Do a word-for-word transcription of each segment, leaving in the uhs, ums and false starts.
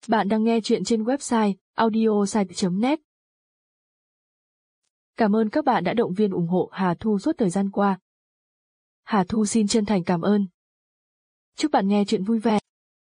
Bạn đang nghe chuyện trên website audiosite chấm net. Cảm ơn các bạn đã động viên ủng hộ Hà Thu suốt thời gian qua. Hà Thu xin chân thành cảm ơn. Chúc bạn nghe chuyện vui vẻ.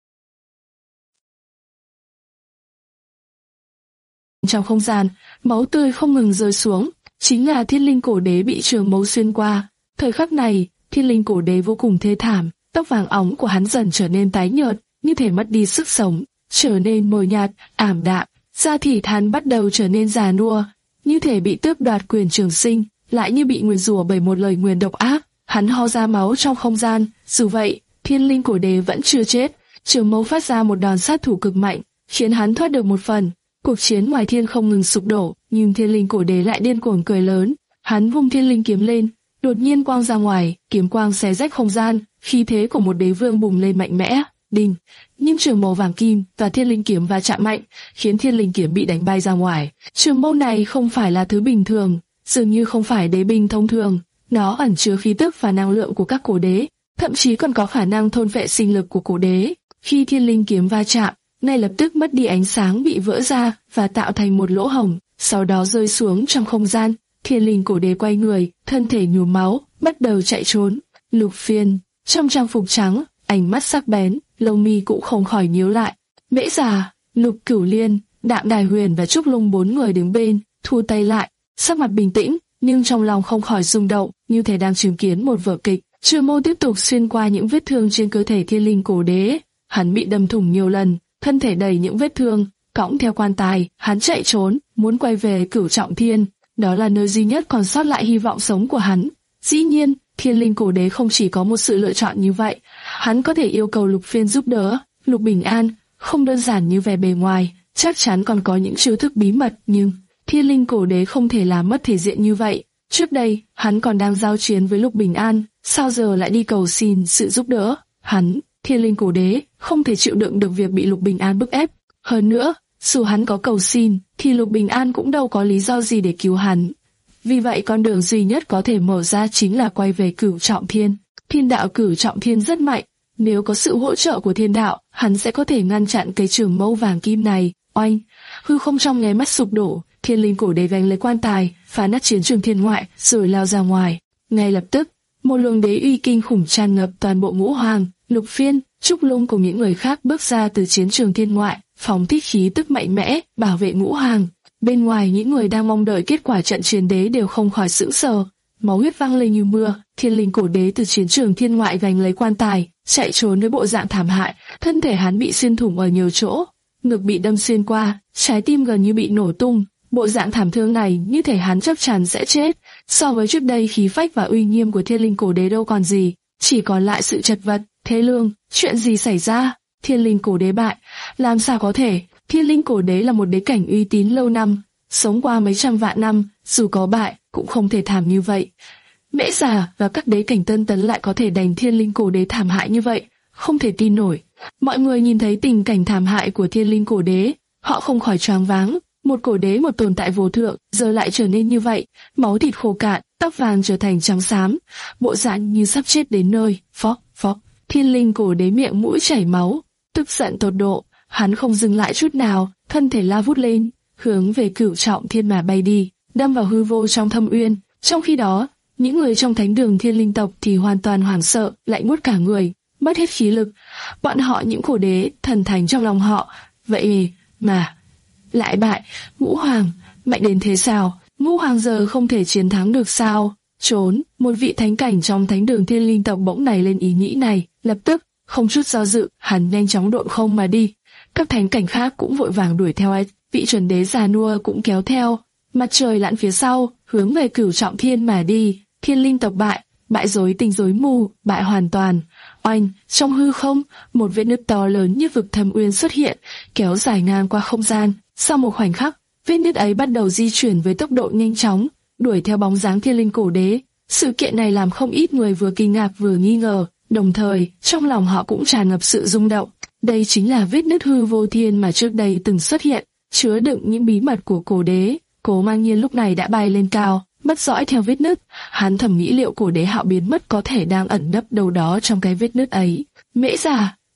Trong không gian, máu tươi không ngừng rơi xuống, chính là Thiên Linh Cổ Đế bị trường mâu xuyên qua. Thời khắc này, Thiên Linh Cổ Đế vô cùng thê thảm, tóc vàng óng của hắn dần trở nên tái nhợt, như thể mất đi sức sống, trở nên mờ nhạt, ảm đạm, da thịt hắn bắt đầu trở nên già nua, như thể bị tước đoạt quyền trường sinh, lại như bị nguyền rủa bởi một lời nguyền độc ác. Hắn ho ra máu trong không gian, dù vậy, Thiên Linh Cổ Đế vẫn chưa chết. Trường mâu phát ra một đòn sát thủ cực mạnh, khiến hắn thoát được một phần. Cuộc chiến ngoài thiên không ngừng sụp đổ, nhưng Thiên Linh Cổ Đế lại điên cuồng cười lớn. Hắn vung Thiên Linh kiếm lên, đột nhiên quang ra ngoài, kiếm quang xé rách không gian, khí thế của một đế vương bùng lên mạnh mẽ. Đinh, nhưng trường mâu vàng kim và Thiên Linh kiếm va chạm mạnh, khiến Thiên Linh kiếm bị đánh bay ra ngoài. Trường mâu này không phải là thứ bình thường, dường như không phải đế binh thông thường, nó ẩn chứa khí tức và năng lượng của các cổ đế, thậm chí còn có khả năng thôn phệ sinh lực của cổ đế. Khi Thiên Linh kiếm va chạm, ngay lập tức mất đi ánh sáng, bị vỡ ra và tạo thành một lỗ hổng, sau đó rơi xuống trong không gian. Thiên Linh Cổ Đế quay người, thân thể nhuốm máu, bắt đầu chạy trốn. Lục Phiên, trong trang phục trắng, ánh mắt sắc bén, lông mi cũng không khỏi nhíu lại. Mễ Già, Lục Cửu Liên, Đạm Đài Huyền và Trúc Lung bốn người đứng bên, thu tay lại, sắc mặt bình tĩnh, nhưng trong lòng không khỏi rung động, như thể đang chứng kiến một vở kịch. Trường mâu tiếp tục xuyên qua những vết thương trên cơ thể Thiên Linh Cổ Đế, hắn bị đâm thủng nhiều lần, thân thể đầy những vết thương, cõng theo quan tài, hắn chạy trốn, muốn quay về Cửu Trọng Thiên, đó là nơi duy nhất còn sót lại hy vọng sống của hắn. Dĩ nhiên, Thiên Linh Cổ Đế không chỉ có một sự lựa chọn như vậy, hắn có thể yêu cầu Lục Phiên giúp đỡ. Lục Bình An không đơn giản như vẻ bề ngoài, chắc chắn còn có những chiêu thức bí mật, nhưng Thiên Linh Cổ Đế không thể làm mất thể diện như vậy. Trước đây, hắn còn đang giao chiến với Lục Bình An, sao giờ lại đi cầu xin sự giúp đỡ? Hắn, Thiên Linh Cổ Đế, không thể chịu đựng được việc bị Lục Bình An bức ép. Hơn nữa, dù hắn có cầu xin, thì Lục Bình An cũng đâu có lý do gì để cứu hắn. Vì vậy con đường duy nhất có thể mở ra chính là quay về Cửu Trọng Thiên. Thiên đạo Cửu Trọng Thiên rất mạnh, nếu có sự hỗ trợ của thiên đạo, hắn sẽ có thể ngăn chặn cái trường mâu vàng kim này. Oanh, hư không trong nháy mắt sụp đổ, Thiên Linh Cổ Đế gánh lấy quan tài, phá nát chiến trường thiên ngoại, rồi lao ra ngoài. Ngay lập tức, một luồng đế uy kinh khủng tràn ngập toàn bộ ngũ hoàng. Lục Phiên, Trúc Lung cùng những người khác bước ra từ chiến trường thiên ngoại, phóng thích khí tức mạnh mẽ, bảo vệ ngũ hoàng. Bên ngoài, những người đang mong đợi kết quả trận chiến đế đều không khỏi sững sờ. Máu huyết văng lên như mưa. Thiên Linh Cổ Đế từ chiến trường thiên ngoại gánh lấy quan tài, chạy trốn với bộ dạng thảm hại. Thân thể hắn bị xuyên thủng ở nhiều chỗ, ngực bị đâm xuyên qua, trái tim gần như bị nổ tung. Bộ dạng thảm thương này như thể hắn chắc chắn sẽ chết. So với trước đây, khí phách và uy nghiêm của Thiên Linh Cổ Đế đâu còn gì, chỉ còn lại sự chật vật. Thế Lương, chuyện gì xảy ra? Thiên Linh Cổ Đế bại, làm sao có thể? Thiên Linh Cổ Đế là một đế cảnh uy tín lâu năm, sống qua mấy trăm vạn năm, dù có bại cũng không thể thảm như vậy. Mễ Già và các đế cảnh tân tấn lại có thể đánh Thiên Linh Cổ Đế thảm hại như vậy, không thể tin nổi. Mọi người nhìn thấy tình cảnh thảm hại của Thiên Linh Cổ Đế, họ không khỏi choáng váng. Một cổ đế, một tồn tại vô thượng, giờ lại trở nên như vậy, máu thịt khô cạn, tóc vàng trở thành trắng xám, bộ dạng như sắp chết đến nơi. Phó, phó. Thiên Linh Cổ Đế miệng mũi chảy máu, tức giận tột độ, hắn không dừng lại chút nào, thân thể lao vút lên, hướng về Cửu Trọng Thiên mà bay đi, đâm vào hư vô trong thâm uyên. Trong khi đó, những người trong thánh đường Thiên Linh tộc thì hoàn toàn hoảng sợ, lạnh buốt cả người, mất hết khí lực. Bọn họ những cổ đế thần thánh trong lòng họ, vậy mà lại bại. Ngũ hoàng mạnh đến thế sao? Ngũ hoàng giờ không thể chiến thắng được sao? Trốn. Một vị thánh cảnh trong thánh đường Thiên Linh tộc bỗng nảy lên ý nghĩ này, lập tức không chút do dự, hắn nhanh chóng độn không mà đi. Các thánh cảnh khác cũng vội vàng đuổi theo ấy. Vị chuẩn đế già nua cũng kéo theo. Mặt trời lặn phía sau, hướng về Cửu Trọng Thiên mà đi. Thiên Linh tộc bại, bại rối tinh rối mù, bại hoàn toàn. Oanh, trong hư không, một vết nứt to lớn như vực thâm uyên xuất hiện, kéo dài ngang qua không gian. Sau một khoảnh khắc, vết nứt ấy bắt đầu di chuyển với tốc độ nhanh chóng, đuổi theo bóng dáng Thiên Linh Cổ Đế. Sự kiện này làm không ít người vừa kinh ngạc vừa nghi ngờ, đồng thời trong lòng họ cũng tràn ngập sự rung động. Đây chính là vết nứt hư vô thiên mà trước đây từng xuất hiện, chứa đựng những bí mật của cổ đế. Cố Mang Nhiên lúc này đã bay lên cao, mất dõi theo vết nứt. Hắn thầm nghĩ liệu cổ đế Hạo biến mất có thể đang ẩn nấp đâu đó trong cái vết nứt ấy. Mễ Già,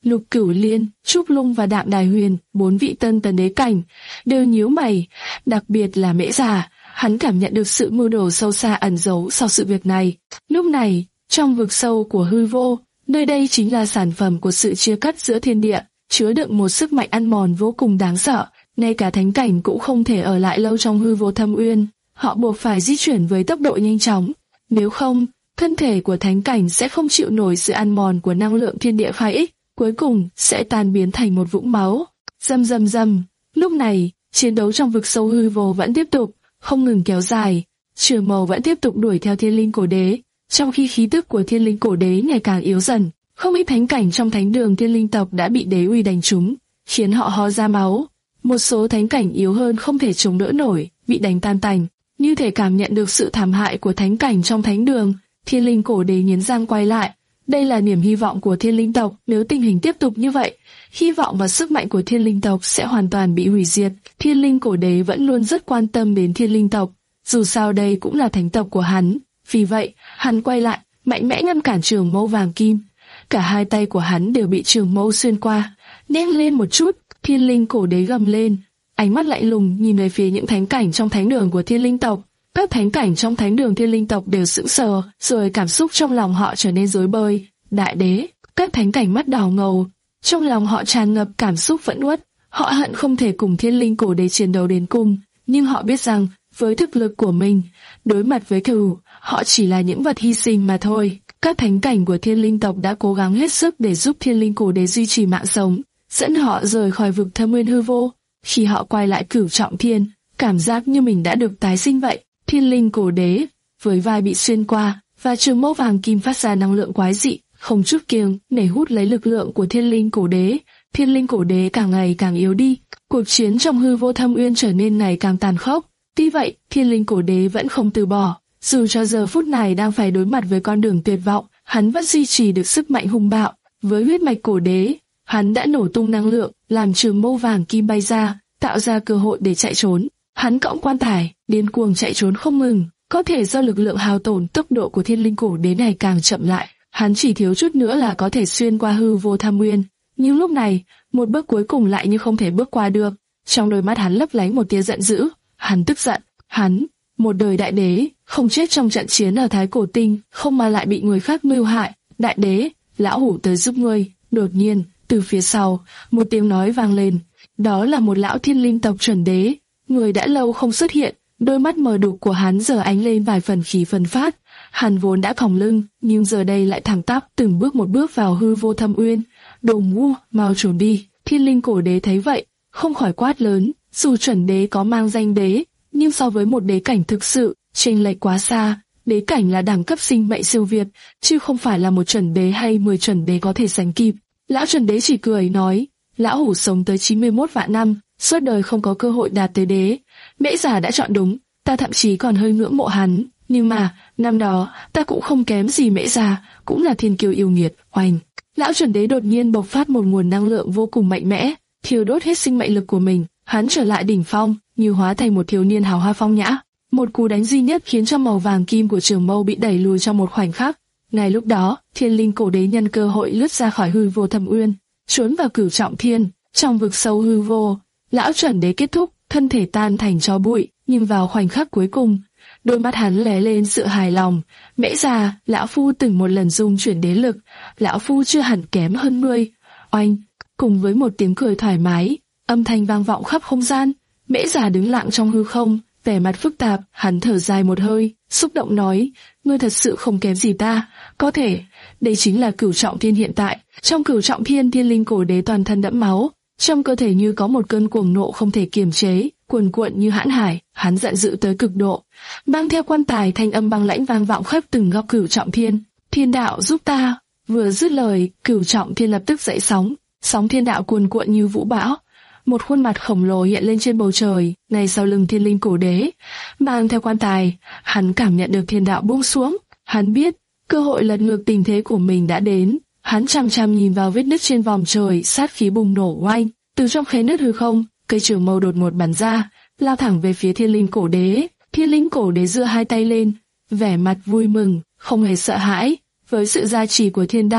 Lục Cửu Liên, Trúc Lung và Đạm Đài Huyền, bốn vị tân tấn đế cảnh, đều nhíu mày, đặc biệt là Mễ Già, hắn cảm nhận được sự mưu đồ sâu xa ẩn giấu sau sự việc này. Lúc này, trong vực sâu của hư vô, nơi đây chính là sản phẩm của sự chia cắt giữa thiên địa, chứa đựng một sức mạnh ăn mòn vô cùng đáng sợ, ngay cả thánh cảnh cũng không thể ở lại lâu trong hư vô thâm uyên, họ buộc phải di chuyển với tốc độ nhanh chóng, nếu không, thân thể của thánh cảnh sẽ không chịu nổi sự ăn mòn của năng lượng thiên địa phái ích, cuối cùng sẽ tan biến thành một vũng máu. Rầm rầm rầm, lúc này, chiến đấu trong vực sâu hư vô vẫn tiếp tục, không ngừng kéo dài, Trường Mâu vẫn tiếp tục đuổi theo Thiên Linh Cổ Đế, trong khi khí tức của Thiên Linh Cổ Đế ngày càng yếu dần, không ít thánh cảnh trong thánh đường Thiên Linh tộc đã bị đế uy đánh trúng, khiến họ ho ra máu. Một số thánh cảnh yếu hơn không thể chống đỡ nổi, bị đánh tan tành, như thể cảm nhận được sự thảm hại của thánh cảnh trong thánh đường. Thiên Linh Cổ Đế nghiến răng quay lại. Đây là niềm hy vọng của Thiên Linh tộc, nếu tình hình tiếp tục như vậy, hy vọng và sức mạnh của Thiên Linh tộc sẽ hoàn toàn bị hủy diệt. Thiên Linh Cổ Đế vẫn luôn rất quan tâm đến Thiên Linh tộc, dù sao đây cũng là thánh tộc của hắn. Vì vậy, hắn quay lại, mạnh mẽ ngăn cản trường mâu vàng kim. Cả hai tay của hắn đều bị trường mâu xuyên qua, nén lên một chút. Thiên Linh Cổ Đế gầm lên, ánh mắt lạnh lùng nhìn về phía những thánh cảnh trong thánh đường của Thiên Linh tộc. Các thánh cảnh trong thánh đường Thiên Linh tộc đều sững sờ, rồi cảm xúc trong lòng họ trở nên rối bời. Đại đế, các thánh cảnh mắt đỏ ngầu, trong lòng họ tràn ngập cảm xúc phẫn uất. Họ hận không thể cùng Thiên Linh Cổ Đế chiến đấu đến cùng, nhưng họ biết rằng với thực lực của mình, đối mặt với cừu, họ chỉ là những vật hy sinh mà thôi. Các thánh cảnh của Thiên Linh tộc đã cố gắng hết sức để giúp Thiên Linh Cổ Đế duy trì mạng sống, dẫn họ rời khỏi vực thâm nguyên hư vô. Khi họ quay lại Cửu Trọng Thiên, cảm giác như mình đã được tái sinh vậy. Thiên Linh Cổ Đế với vai bị xuyên qua và trường mâu vàng kim phát ra năng lượng quái dị, không chút kiêng nể hút lấy lực lượng của Thiên Linh Cổ Đế. Thiên Linh Cổ Đế càng ngày càng yếu đi, cuộc chiến trong hư vô thâm uyên trở nên ngày càng tàn khốc. Tuy vậy, Thiên Linh Cổ Đế vẫn không từ bỏ, dù cho giờ phút này đang phải đối mặt với con đường tuyệt vọng, hắn vẫn duy trì được sức mạnh hung bạo. Với huyết mạch cổ đế, hắn đã nổ tung năng lượng, làm trường mâu vàng kim bay ra, tạo ra cơ hội để chạy trốn. Hắn cõng quan tài, điên cuồng chạy trốn không ngừng. Có thể do lực lượng hao tổn, tốc độ của Thiên Linh Cổ Đế này càng chậm lại, hắn chỉ thiếu chút nữa là có thể xuyên qua hư vô thâm nguyên. Nhưng lúc này, một bước cuối cùng lại như không thể bước qua được. Trong đôi mắt hắn lấp lánh một tia giận dữ. Hắn tức giận, hắn, một đời đại đế, không chết trong trận chiến ở Thái Cổ Tinh, không mà lại bị người khác mưu hại. Đại đế, lão hủ tới giúp ngươi. Đột nhiên, từ phía sau, một tiếng nói vang lên. Đó là một lão Thiên Linh tộc chuẩn đế, người đã lâu không xuất hiện. Đôi mắt mờ đục của hắn giờ ánh lên vài phần khí phân phát. Hắn vốn đã còng lưng, nhưng giờ đây lại thẳng tắp, từng bước một bước vào hư vô thâm uyên. Đồ ngu, mau trốn đi. Thiên Linh Cổ Đế thấy vậy, không khỏi quát lớn. Dù chuẩn đế có mang danh đế, nhưng so với một đế cảnh thực sự, chênh lệch quá xa. Đế cảnh là đẳng cấp sinh mệnh siêu việt, chứ không phải là một chuẩn đế hay mười chuẩn đế có thể sánh kịp. Lão chuẩn đế chỉ cười nói, lão hủ sống tới chín mươi mốt vạn năm, suốt đời không có cơ hội đạt tới đế. Mễ Già đã chọn đúng, ta thậm chí còn hơi ngưỡng mộ hắn. Nhưng mà, năm đó, ta cũng không kém gì Mễ Già, cũng là thiên kiêu yêu nghiệt. Oanh! Lão chuẩn đế đột nhiên bộc phát một nguồn năng lượng vô cùng mạnh mẽ, thiêu đốt hết sinh mệnh lực của mình. Hắn trở lại đỉnh phong, như hóa thành một thiếu niên hào hoa phong nhã. Một cú đánh duy nhất khiến cho màu vàng kim của trường mâu bị đẩy lùi trong một khoảnh khắc. Ngay lúc đó, Thiên Linh Cổ Đế nhân cơ hội lướt ra khỏi hư vô thâm uyên, trốn vào Cửu Trọng Thiên. Trong vực sâu hư vô, lão chuẩn đế kết thúc, thân thể tan thành tro bụi. Nhưng vào khoảnh khắc cuối cùng, đôi mắt hắn lóe lên sự hài lòng. Mễ Già, lão phu từng một lần dung chuyển đế lực, lão phu chưa hẳn kém hơn ngươi. Oanh! Cùng với một tiếng cười thoải mái, âm thanh vang vọng khắp không gian. Mễ Già đứng lặng trong hư không, vẻ mặt phức tạp. Hắn thở dài một hơi, xúc động nói: ngươi thật sự không kém gì ta. Có thể, đây chính là Cửu Trọng Thiên hiện tại. Trong Cửu Trọng Thiên, Thiên Linh Cổ Đế toàn thân đẫm máu, trong cơ thể như có một cơn cuồng nộ không thể kiềm chế, cuồn cuộn như hãn hải. Hắn giận dữ tới cực độ, mang theo quan tài, thanh âm băng lãnh vang vọng khắp từng góc Cửu Trọng Thiên. Thiên đạo giúp ta! Vừa dứt lời, Cửu Trọng Thiên lập tức dậy sóng, sóng thiên đạo cuồn cuộn như vũ bão. Một khuôn mặt khổng lồ hiện lên trên bầu trời, ngay sau lưng Thiên Linh Cổ Đế, mang theo quan tài. Hắn cảm nhận được thiên đạo buông xuống. Hắn biết cơ hội lật ngược tình thế của mình đã đến. Hắn chăm chăm nhìn vào vết nứt trên vòm trời, sát khí bùng nổ oanh. Từ trong khe nứt hư không, cây trường mâu đột ngột bắn ra, lao thẳng về phía Thiên Linh Cổ Đế. Thiên Linh Cổ Đế giơ hai tay lên, vẻ mặt vui mừng, không hề sợ hãi. Với sự gia trì của thiên đạo,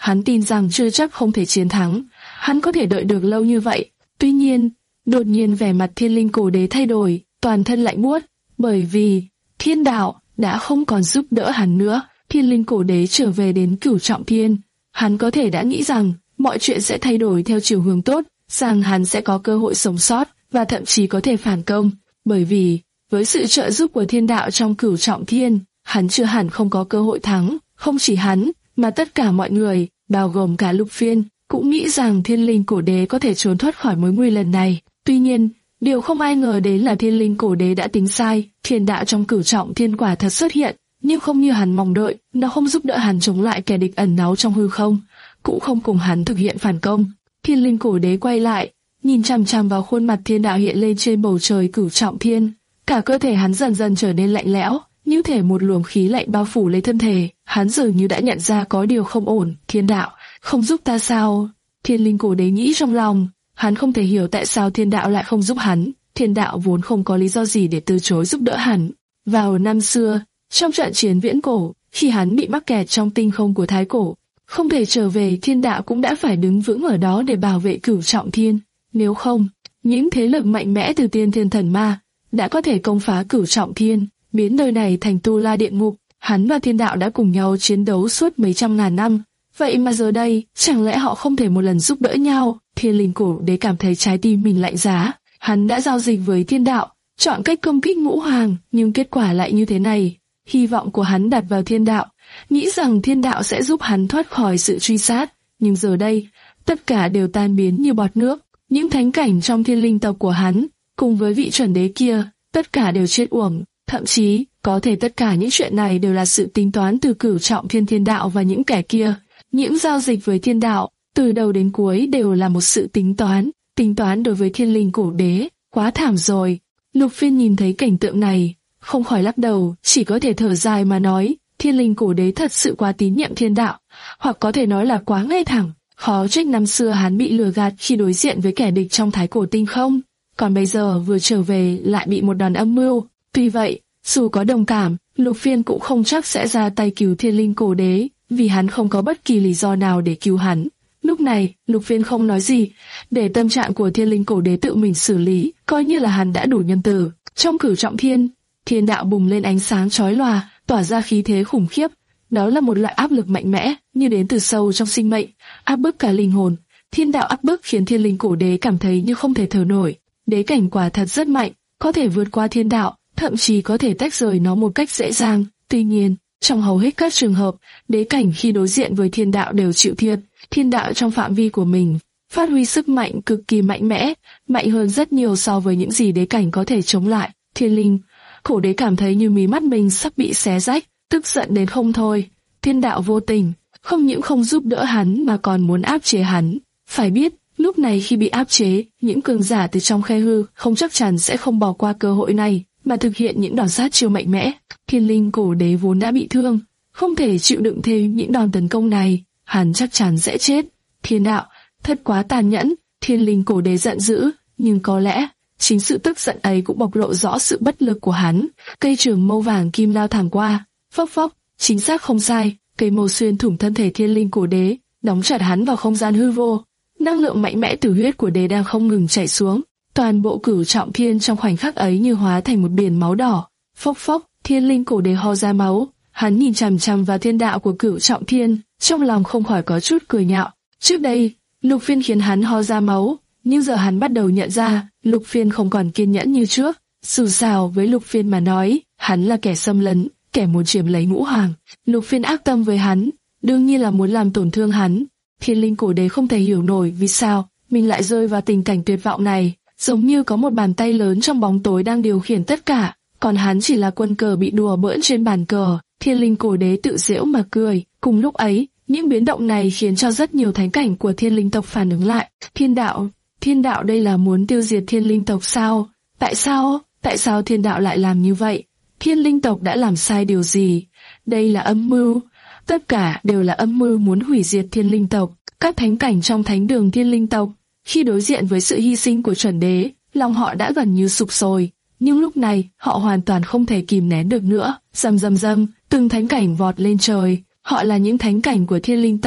hắn tin rằng chưa chắc không thể chiến thắng. Hắn có thể đợi được lâu như vậy. Tuy nhiên, đột nhiên vẻ mặt Thiên Linh Cổ Đế thay đổi, toàn thân lạnh buốt, bởi vì thiên đạo đã không còn giúp đỡ hắn nữa. Thiên Linh Cổ Đế trở về đến Cửu Trọng Thiên, hắn có thể đã nghĩ rằng mọi chuyện sẽ thay đổi theo chiều hướng tốt, rằng hắn sẽ có cơ hội sống sót và thậm chí có thể phản công, bởi vì với sự trợ giúp của thiên đạo trong Cửu Trọng Thiên, hắn chưa hẳn không có cơ hội thắng. Không chỉ hắn, mà tất cả mọi người, bao gồm cả Lục Phiên, cũng nghĩ rằng Thiên Linh Cổ Đế có thể trốn thoát khỏi mối nguy lần này. Tuy nhiên, điều không ai ngờ đến là Thiên Linh Cổ Đế đã tính sai. Thiên đạo trong Cửu Trọng Thiên quả thật xuất hiện, nhưng không như hắn mong đợi. Nó không giúp đỡ hắn chống lại kẻ địch ẩn náu trong hư không, cũng không cùng hắn thực hiện phản công. Thiên Linh Cổ Đế quay lại, nhìn chằm chằm vào khuôn mặt thiên đạo hiện lên trên bầu trời Cửu Trọng Thiên. Cả cơ thể hắn dần dần trở nên lạnh lẽo, như thể một luồng khí lạnh bao phủ lấy thân thể. Hắn dường như đã nhận ra có điều không ổn. Thiên đạo không giúp ta sao? Thiên Linh Cổ Đế nghĩ trong lòng. Hắn không thể hiểu tại sao thiên đạo lại không giúp hắn. Thiên đạo vốn không có lý do gì để từ chối giúp đỡ hắn. Vào năm xưa, trong trận chiến viễn cổ, khi hắn bị mắc kẹt trong tinh không của Thái Cổ, không thể trở về, thiên đạo cũng đã phải đứng vững ở đó để bảo vệ Cửu Trọng Thiên. Nếu không, những thế lực mạnh mẽ từ Tiên Thiên Thần Ma đã có thể công phá Cửu Trọng Thiên, biến nơi này thành tu la địa ngục. Hắn và thiên đạo đã cùng nhau chiến đấu suốt mấy trăm ngàn năm, vậy mà giờ đây, chẳng lẽ họ không thể một lần giúp đỡ nhau? Thiên Linh Cổ Đế cảm thấy trái tim mình lạnh giá. Hắn đã giao dịch với thiên đạo, chọn cách công kích ngũ hoàng, nhưng kết quả lại như thế này. Hy vọng của hắn đặt vào thiên đạo, nghĩ rằng thiên đạo sẽ giúp hắn thoát khỏi sự truy sát, nhưng giờ đây, tất cả đều tan biến như bọt nước. Những thánh cảnh trong thiên linh tộc của hắn, cùng với vị chuẩn đế kia, tất cả đều chết uổng. Thậm chí, có thể tất cả những chuyện này đều là sự tính toán từ Cửu Trọng Thiên thiên đạo và những kẻ kia. Những giao dịch với thiên đạo, từ đầu đến cuối đều là một sự tính toán. Tính toán đối với Thiên Linh Cổ Đế, quá thảm rồi. Lục Phiên nhìn thấy cảnh tượng này, không khỏi lắc đầu, chỉ có thể thở dài mà nói, Thiên Linh Cổ Đế thật sự quá tín nhiệm thiên đạo, hoặc có thể nói là quá ngay thẳng. Khó trách năm xưa hắn bị lừa gạt khi đối diện với kẻ địch trong Thái Cổ tinh không, còn bây giờ vừa trở về lại bị một đòn âm mưu. Tuy vậy, dù có đồng cảm, Lục Phiên cũng không chắc sẽ ra tay cứu Thiên Linh Cổ Đế, vì hắn không có bất kỳ lý do nào để cứu hắn. Lúc này, Lục Phiên không nói gì, để tâm trạng của Thiên Linh Cổ Đế tự mình xử lý, coi như là hắn đã đủ nhân từ. Trong Cửu Trọng Thiên, thiên đạo bùng lên ánh sáng chói lòa, tỏa ra khí thế khủng khiếp. Đó là một loại áp lực mạnh mẽ, như đến từ sâu trong sinh mệnh, áp bức cả linh hồn. Thiên đạo áp bức khiến Thiên Linh Cổ Đế cảm thấy như không thể thở nổi. Đế cảnh quả thật rất mạnh, có thể vượt qua thiên đạo, thậm chí có thể tách rời nó một cách dễ dàng. Tuy nhiên, trong hầu hết các trường hợp, đế cảnh khi đối diện với thiên đạo đều chịu thiệt. Thiên đạo trong phạm vi của mình phát huy sức mạnh cực kỳ mạnh mẽ, mạnh hơn rất nhiều so với những gì đế cảnh có thể chống lại. Thiên Linh Cổ Đế cảm thấy như mí mắt mình sắp bị xé rách, tức giận đến không thôi. Thiên đạo vô tình, không những không giúp đỡ hắn mà còn muốn áp chế hắn. Phải biết, lúc này khi bị áp chế, những cường giả từ trong khe hư không chắc chắn sẽ không bỏ qua cơ hội này mà thực hiện những đòn sát chiêu mạnh mẽ. Thiên Linh Cổ Đế vốn đã bị thương, không thể chịu đựng thêm những đòn tấn công này, hắn chắc chắn sẽ chết. Thiên đạo, thật quá tàn nhẫn. Thiên Linh Cổ Đế giận dữ, nhưng có lẽ chính sự tức giận ấy cũng bộc lộ rõ sự bất lực của hắn. Cây trường mâu vàng kim lao thẳng qua, phốc phốc, chính xác không sai, cây mâu xuyên thủng thân thể Thiên Linh Cổ Đế, đóng chặt hắn vào không gian hư vô. Năng lượng mạnh mẽ từ huyết của đế đang không ngừng chảy xuống, toàn bộ Cửu Trọng Thiên trong khoảnh khắc ấy như hóa thành một biển máu đỏ. Phốc phốc, Thiên Linh Cổ Đế ho ra máu, hắn nhìn chằm chằm vào thiên đạo của Cửu Trọng Thiên, trong lòng không khỏi có chút cười nhạo. Trước đây, Lục Phiên khiến hắn ho ra máu, nhưng giờ hắn bắt đầu nhận ra, Lục Phiên không còn kiên nhẫn như trước. Dù sao với Lục Phiên mà nói, hắn là kẻ xâm lấn, kẻ muốn chiếm lấy ngũ hoàng. Lục Phiên ác tâm với hắn, đương nhiên là muốn làm tổn thương hắn. Thiên Linh Cổ Đế không thể hiểu nổi vì sao mình lại rơi vào tình cảnh tuyệt vọng này, giống như có một bàn tay lớn trong bóng tối đang điều khiển tất cả, còn hắn chỉ là quân cờ bị đùa bỡn trên bàn cờ. Thiên Linh Cổ Đế tự giễu mà cười. Cùng lúc ấy, những biến động này khiến cho rất nhiều thánh cảnh của Thiên Linh tộc phản ứng lại. Thiên đạo, Thiên đạo đây là muốn tiêu diệt Thiên Linh tộc sao? Tại sao? Tại sao Thiên đạo lại làm như vậy? Thiên Linh tộc đã làm sai điều gì? Đây là âm mưu. Tất cả đều là âm mưu muốn hủy diệt Thiên Linh tộc. Các thánh cảnh trong thánh đường Thiên Linh tộc, khi đối diện với sự hy sinh của chuẩn đế, lòng họ đã gần như sụp sôi. Nhưng lúc này, họ hoàn toàn không thể kìm nén được nữa. Rầm rầm rầm, từng thánh cảnh vọt lên trời. Họ là những thánh cảnh của Thiên Linh tộc,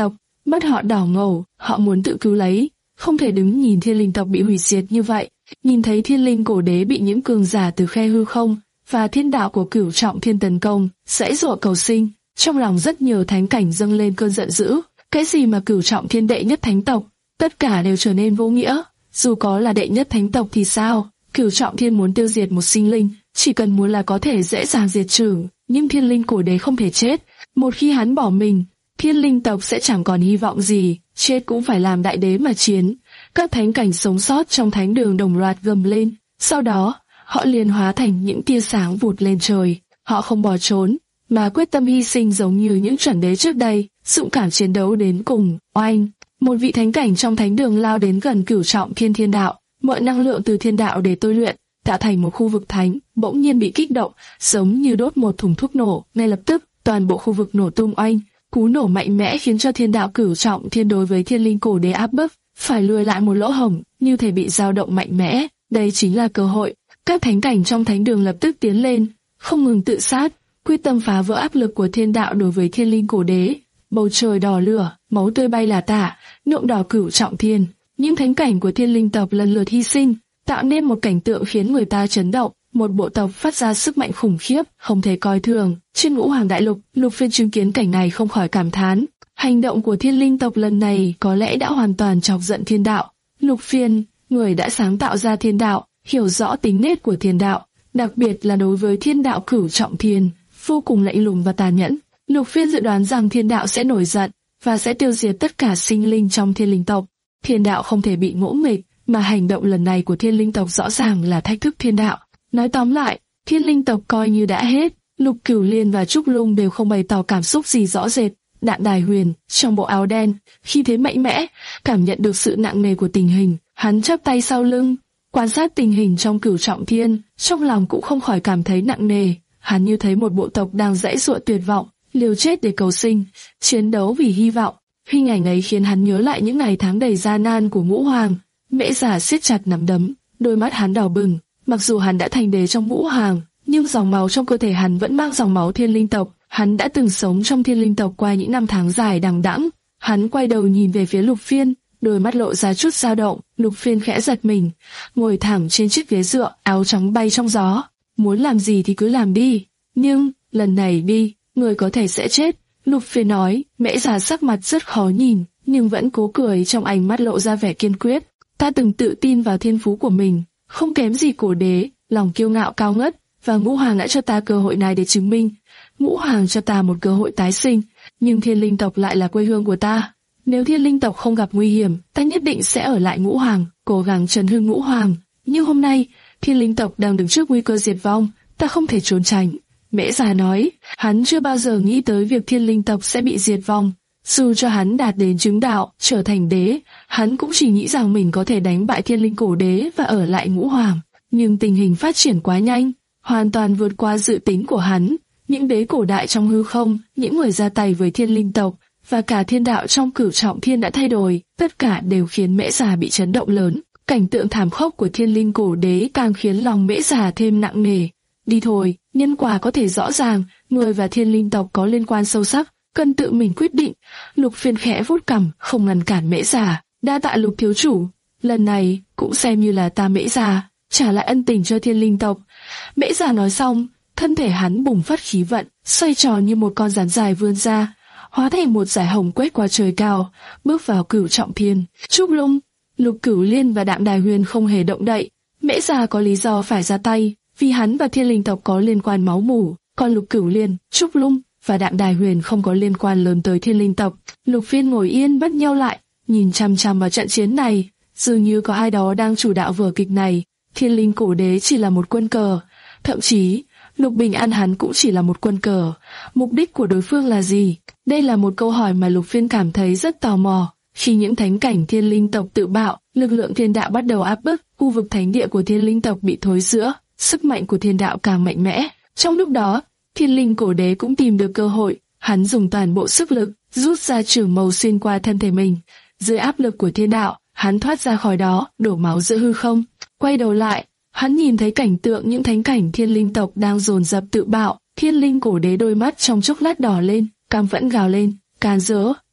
mắt họ đỏ ngầu, họ muốn tự cứu lấy, không thể đứng nhìn thiên linh tộc bị hủy diệt như vậy. Nhìn thấy thiên linh cổ đế bị những cường giả từ khe hư không và thiên đạo của cửu trọng thiên tấn công, giãy giụa cầu sinh, trong lòng rất nhiều thánh cảnh dâng lên cơn giận dữ. Cái gì mà cửu trọng thiên đệ nhất thánh tộc, tất cả đều trở nên vô nghĩa. Dù có là đệ nhất thánh tộc thì sao? Cửu trọng thiên muốn tiêu diệt một sinh linh, chỉ cần muốn là có thể dễ dàng diệt trừ, nhưng thiên linh cổ đế không thể chết. Một khi hắn bỏ mình, thiên linh tộc sẽ chẳng còn hy vọng gì, chết cũng phải làm đại đế mà chiến. Các thánh cảnh sống sót trong thánh đường đồng loạt gầm lên, sau đó, họ liền hóa thành những tia sáng vụt lên trời. Họ không bỏ trốn, mà quyết tâm hy sinh giống như những chuẩn đế trước đây, dũng cảm chiến đấu đến cùng. Oanh! Một vị thánh cảnh trong thánh đường lao đến gần cửu trọng thiên thiên đạo, mượn năng lượng từ thiên đạo để tôi luyện, tạo thành một khu vực thánh, bỗng nhiên bị kích động, giống như đốt một thùng thuốc nổ. Ngay lập tức, toàn bộ khu vực nổ tung oanh, cú nổ mạnh mẽ khiến cho thiên đạo cửu trọng thiên đối với thiên linh cổ đế áp bức, phải lùi lại một lỗ hổng, như thể bị dao động mạnh mẽ. Đây chính là cơ hội. Các thánh cảnh trong thánh đường lập tức tiến lên, không ngừng tự sát, quyết tâm phá vỡ áp lực của thiên đạo đối với thiên linh cổ đế. Bầu trời đỏ lửa, máu tươi bay là tả, nhuộm đỏ cửu trọng thiên. Những thánh cảnh của thiên linh tộc lần lượt hy sinh, tạo nên một cảnh tượng khiến người ta chấn động. Một bộ tộc phát ra sức mạnh khủng khiếp, không thể coi thường. Trên Ngũ Hoàng Đại Lục, Lục Phiên chứng kiến cảnh này không khỏi cảm thán. Hành động của thiên linh tộc lần này có lẽ đã hoàn toàn chọc giận thiên đạo. Lục Phiên, người đã sáng tạo ra thiên đạo, hiểu rõ tính nết của thiên đạo, đặc biệt là đối với thiên đạo cửu trọng thiên, vô cùng lạnh lùng và tàn nhẫn. Lục Phiên dự đoán rằng thiên đạo sẽ nổi giận và sẽ tiêu diệt tất cả sinh linh trong thiên linh tộc. Thiên đạo không thể bị ngỗ nghịch, mà hành động lần này của thiên linh tộc rõ ràng là thách thức thiên đạo. Nói tóm lại, thiên linh tộc coi như đã hết. Lục Cửu Liên và Trúc Lung đều không bày tỏ cảm xúc gì rõ rệt. Đạm Đài Huyền, trong bộ áo đen, khi thế mạnh mẽ, cảm nhận được sự nặng nề của tình hình, hắn chắp tay sau lưng, quan sát tình hình trong cửu trọng thiên, trong lòng cũng không khỏi cảm thấy nặng nề. Hắn như thấy một bộ tộc đang giãy giụa tuyệt vọng, liều chết để cầu sinh, chiến đấu vì hy vọng. Hình ảnh ấy khiến hắn nhớ lại những ngày tháng đầy gian nan của Ngũ Hoàng. Mễ Giả siết chặt nắm đấm, đôi mắt hắn đỏ bừng. Mặc dù hắn đã thành đế trong Ngũ Hoàng, nhưng dòng máu trong cơ thể hắn vẫn mang dòng máu thiên linh tộc. Hắn đã từng sống trong thiên linh tộc qua những năm tháng dài đằng đẵng. Hắn quay đầu nhìn về phía Lục Phiên, đôi mắt lộ ra chút dao động. Lục Phiên khẽ giật mình, ngồi thẳng trên chiếc ghế dựa, áo trắng bay trong gió. Muốn làm gì thì cứ làm đi, nhưng lần này đi, người có thể sẽ chết. Lục Phiên nói. Mễ Giả sắc mặt rất khó nhìn, nhưng vẫn cố cười, trong ánh mắt lộ ra vẻ kiên quyết. Ta từng tự tin vào thiên phú của mình, không kém gì cổ đế, lòng kiêu ngạo cao ngất, và Ngũ Hoàng đã cho ta cơ hội này để chứng minh. Ngũ Hoàng cho ta một cơ hội tái sinh, nhưng thiên linh tộc lại là quê hương của ta. Nếu thiên linh tộc không gặp nguy hiểm, ta nhất định sẽ ở lại Ngũ Hoàng, cố gắng trấn hưng Ngũ Hoàng. Nhưng hôm nay, thiên linh tộc đang đứng trước nguy cơ diệt vong, ta không thể trốn tránh. Mễ Giả nói, hắn chưa bao giờ nghĩ tới việc thiên linh tộc sẽ bị diệt vong. Dù cho hắn đạt đến chứng đạo, trở thành đế, hắn cũng chỉ nghĩ rằng mình có thể đánh bại thiên linh cổ đế và ở lại Ngũ Hoàng. Nhưng tình hình phát triển quá nhanh, hoàn toàn vượt qua dự tính của hắn. Những đế cổ đại trong hư không, những người ra tay với thiên linh tộc, và cả thiên đạo trong cửu trọng thiên đã thay đổi, tất cả đều khiến Mễ Giả bị chấn động lớn. Cảnh tượng thảm khốc của thiên linh cổ đế càng khiến lòng Mễ Giả thêm nặng nề. Đi thôi, nhân quả có thể rõ ràng, người và thiên linh tộc có liên quan sâu sắc, cần tự mình quyết định. Lục Phiên khẽ vuốt cằm, không ngăn cản Mễ Giả. Đa tạ Lục thiếu chủ, lần này cũng xem như là ta Mễ Giả trả lại ân tình cho thiên linh tộc. Mễ Giả nói xong, thân thể hắn bùng phát khí vận, xoay tròn như một con rắn dài vươn ra, hóa thành một dải hồng quét qua trời cao, bước vào cửu trọng thiên. Trúc Lung, Lục Cửu Liên và Đạm Đài Huyền không hề động đậy. Mễ Giả có lý do phải ra tay, vì hắn và thiên linh tộc có liên quan máu mủ, còn Lục Cửu Liên, Trúc Lung và Đạm Đài Huyền không có liên quan lớn tới thiên linh tộc. Lục Phiên ngồi yên bắt nhau lại, nhìn chăm chăm vào trận chiến này, dường như có ai đó đang chủ đạo vở kịch này. Thiên linh cổ đế chỉ là một quân cờ, thậm chí Lục Bình An hắn cũng chỉ là một quân cờ. Mục đích của đối phương là gì? Đây là một câu hỏi mà Lục Phiên cảm thấy rất tò mò. Khi những thánh cảnh thiên linh tộc tự bạo, lực lượng thiên đạo bắt đầu áp bức, khu vực thánh địa của thiên linh tộc bị thối rữa, sức mạnh của thiên đạo càng mạnh mẽ. Trong lúc đó, thiên linh cổ đế cũng tìm được cơ hội, hắn dùng toàn bộ sức lực, rút ra trường mâu xuyên qua thân thể mình. Dưới áp lực của thiên đạo, hắn thoát ra khỏi đó, đổ máu giữa hư không. Quay đầu lại, hắn nhìn thấy cảnh tượng những thánh cảnh thiên linh tộc đang dồn dập tự bạo. Thiên linh cổ đế đôi mắt trong chốc lát đỏ lên, cam phẫn gào lên, can dỡ,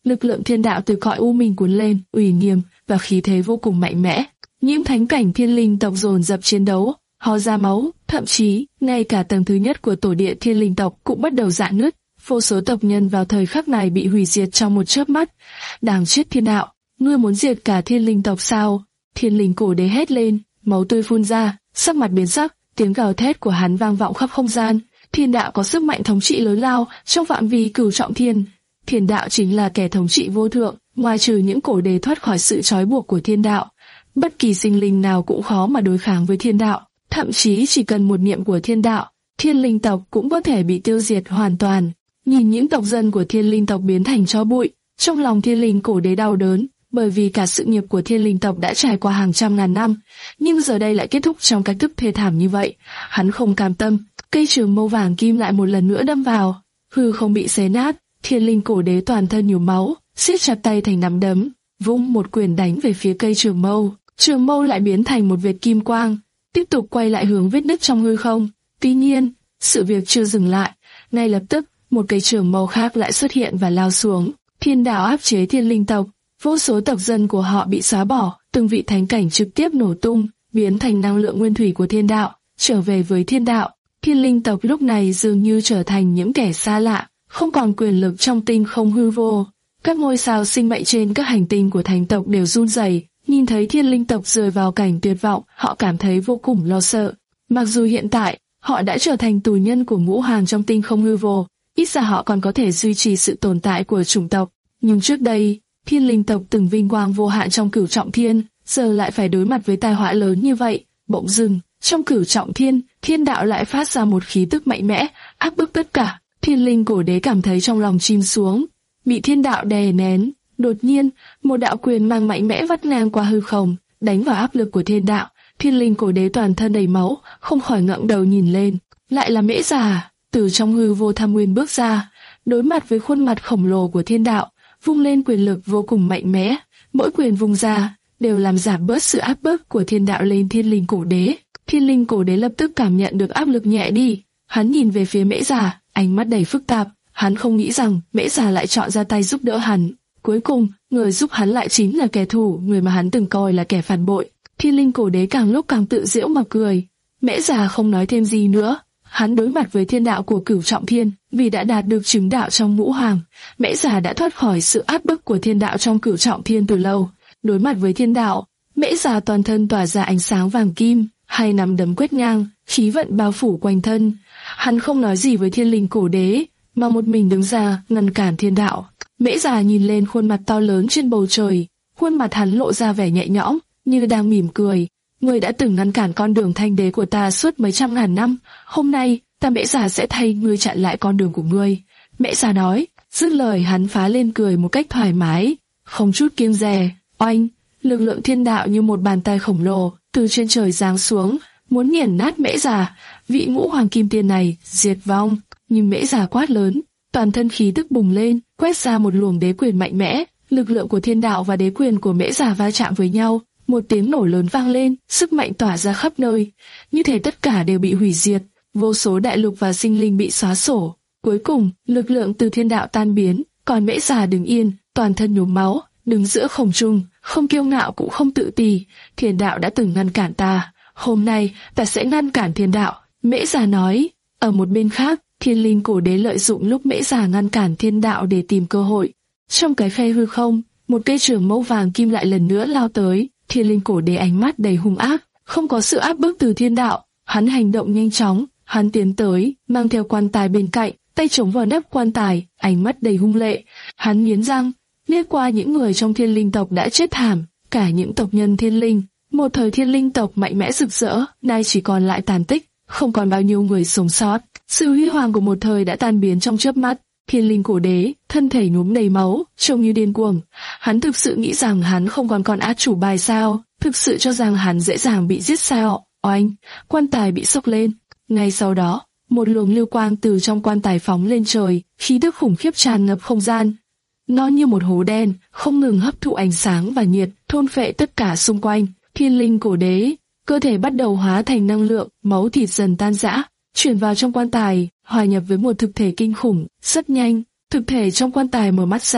lực lượng thiên đạo từ cõi u minh cuốn lên, uy nghiêm và khí thế vô cùng mạnh mẽ. Những thánh cảnh thiên linh tộc dồn dập chiến đấu, ho ra máu, thậm chí ngay cả tầng thứ nhất của tổ địa thiên linh tộc cũng bắt đầu rạn nứt. Vô số tộc nhân vào thời khắc này bị hủy diệt trong một chớp mắt. Đáng chết thiên đạo, ngươi muốn diệt cả thiên linh tộc sao? Thiên linh cổ đế hét lên, máu tươi phun ra, sắc mặt biến sắc, tiếng gào thét của hắn vang vọng khắp không gian. Thiên đạo có sức mạnh thống trị lớn lao trong phạm vi cửu trọng thiên. Thiên đạo chính là kẻ thống trị vô thượng, ngoài trừ những cổ đế thoát khỏi sự trói buộc của thiên đạo, bất kỳ sinh linh nào cũng khó mà đối kháng với thiên đạo. Thậm chí chỉ cần một niệm của thiên đạo, thiên linh tộc cũng có thể bị tiêu diệt hoàn toàn. Nhìn những tộc dân của thiên linh tộc biến thành tro bụi, trong lòng thiên linh cổ đế đau đớn, bởi vì cả sự nghiệp của thiên linh tộc đã trải qua hàng trăm ngàn năm, nhưng giờ đây lại kết thúc trong cách thức thê thảm như vậy. Hắn không cam tâm, cây trường mâu vàng kim lại một lần nữa đâm vào, hư không bị xé nát. Thiên linh cổ đế toàn thân nhuốm máu, siết chặt tay thành nắm đấm, vung một quyền đánh về phía cây trường mâu. Trường mâu lại biến thành một vệt kim quang, tiếp tục quay lại hướng vết nứt trong hư không. Tuy nhiên, sự việc chưa dừng lại, ngay lập tức một cây trường mâu khác lại xuất hiện và lao xuống. Thiên đạo áp chế thiên linh tộc, vô số tộc dân của họ bị xóa bỏ, từng vị thánh cảnh trực tiếp nổ tung, biến thành năng lượng nguyên thủy của thiên đạo, trở về với thiên đạo. Thiên linh tộc lúc này dường như trở thành những kẻ xa lạ, không còn quyền lực trong tinh không hư vô. Các ngôi sao sinh mệnh trên các hành tinh của thánh tộc đều run rẩy, nhìn thấy thiên linh tộc rơi vào cảnh tuyệt vọng, họ cảm thấy vô cùng lo sợ. Mặc dù hiện tại họ đã trở thành tù nhân của ngũ hoàng trong tinh không hư vô, ít ra họ còn có thể duy trì sự tồn tại của chủng tộc. Nhưng trước đây, thiên linh tộc từng vinh quang vô hạn trong cửu trọng thiên, giờ lại phải đối mặt với tai họa lớn như vậy. Bỗng dưng, trong cửu trọng thiên, thiên đạo lại phát ra một khí tức mạnh mẽ, áp bức tất cả. Thiên linh cổ đế cảm thấy trong lòng chìm xuống, bị thiên đạo đè nén. Đột nhiên, một đạo quyền mang mạnh mẽ vắt ngang qua hư không, đánh vào áp lực của thiên đạo. Thiên linh cổ đế toàn thân đầy máu, không khỏi ngẩng đầu nhìn lên. Lại là Mễ Già, từ trong hư vô thâm nguyên bước ra, đối mặt với khuôn mặt khổng lồ của thiên đạo, vung lên quyền lực vô cùng mạnh mẽ. Mỗi quyền vung ra đều làm giảm bớt sự áp bức của thiên đạo lên thiên linh cổ đế. Thiên linh cổ đế lập tức cảm nhận được áp lực nhẹ đi. Hắn nhìn về phía Mễ Già, ánh mắt đầy phức tạp. Hắn không nghĩ rằng Mễ Già lại chọn ra tay giúp đỡ hắn. Cuối cùng, người giúp hắn lại chính là kẻ thù, người mà hắn từng coi là kẻ phản bội. Thiên linh cổ đế càng lúc càng tự giễu mà cười. Mễ Già không nói thêm gì nữa. Hắn đối mặt với thiên đạo của cửu trọng thiên, vì đã đạt được chứng đạo trong ngũ hoàng, Mễ Già đã thoát khỏi sự áp bức của thiên đạo trong cửu trọng thiên từ lâu. Đối mặt với thiên đạo, Mễ Già toàn thân tỏa ra ánh sáng vàng kim, hai nắm đấm quét ngang, khí vận bao phủ quanh thân. Hắn không nói gì với thiên linh cổ đế, mà một mình đứng ra ngăn cản thiên đạo. Mễ Già nhìn lên khuôn mặt to lớn trên bầu trời, khuôn mặt hắn lộ ra vẻ nhẹ nhõm, như đang mỉm cười. Ngươi đã từng ngăn cản con đường thanh đế của ta suốt mấy trăm ngàn năm, hôm nay ta Mễ Già sẽ thay ngươi chặn lại con đường của ngươi. Mễ Già nói. Dứt lời hắn phá lên cười một cách thoải mái, không chút kiêng dè. Oanh, lực lượng thiên đạo như một bàn tay khổng lồ từ trên trời giáng xuống, muốn nghiền nát Mễ Già. Vị ngũ hoàng kim tiên này diệt vong. Nhưng Mễ Già quát lớn, toàn thân khí tức bùng lên, quét ra một luồng đế quyền mạnh mẽ. Lực lượng của thiên đạo và đế quyền của Mễ Già va chạm với nhau, một tiếng nổ lớn vang lên, sức mạnh tỏa ra khắp nơi, như thể tất cả đều bị hủy diệt, vô số đại lục và sinh linh bị xóa sổ. Cuối cùng, lực lượng từ thiên đạo tan biến, còn Mễ Già đứng yên, toàn thân nhuốm máu, đứng giữa không trung, không kiêu ngạo cũng không tự ti. Thiên đạo đã từng ngăn cản ta, hôm nay ta sẽ ngăn cản thiên đạo, Mễ Già nói. Ở một bên khác, thiên linh cổ đế lợi dụng lúc Mễ Già ngăn cản thiên đạo để tìm cơ hội. Trong cái khe hư không, một cây trường mâu vàng kim lại lần nữa lao tới. Thiên linh cổ đế ánh mắt đầy hung ác, không có sự áp bức từ thiên đạo, hắn hành động nhanh chóng, hắn tiến tới, mang theo quan tài bên cạnh, tay chống vào nắp quan tài, ánh mắt đầy hung lệ. Hắn nghiến răng, liếc qua những người trong thiên linh tộc đã chết thảm, cả những tộc nhân thiên linh, một thời thiên linh tộc mạnh mẽ rực rỡ, nay chỉ còn lại tàn tích, không còn bao nhiêu người sống sót. Sự huy hoàng của một thời đã tan biến trong chớp mắt. Thiên linh cổ đế, thân thể nhuốm đầy máu, trông như điên cuồng. Hắn thực sự nghĩ rằng hắn không còn con át chủ bài sao? Thực sự cho rằng hắn dễ dàng bị giết sao? Oanh, quan tài bị sốc lên. Ngay sau đó, một luồng lưu quang từ trong quan tài phóng lên trời, khí tức khủng khiếp tràn ngập không gian. Nó như một hố đen, không ngừng hấp thụ ánh sáng và nhiệt, thôn phệ tất cả xung quanh. Thiên linh cổ đế, cơ thể bắt đầu hóa thành năng lượng, máu thịt dần tan rã, chuyển vào trong quan tài, hòa nhập với một thực thể kinh khủng. Rất nhanh, thực thể trong quan tài mở mắt ra,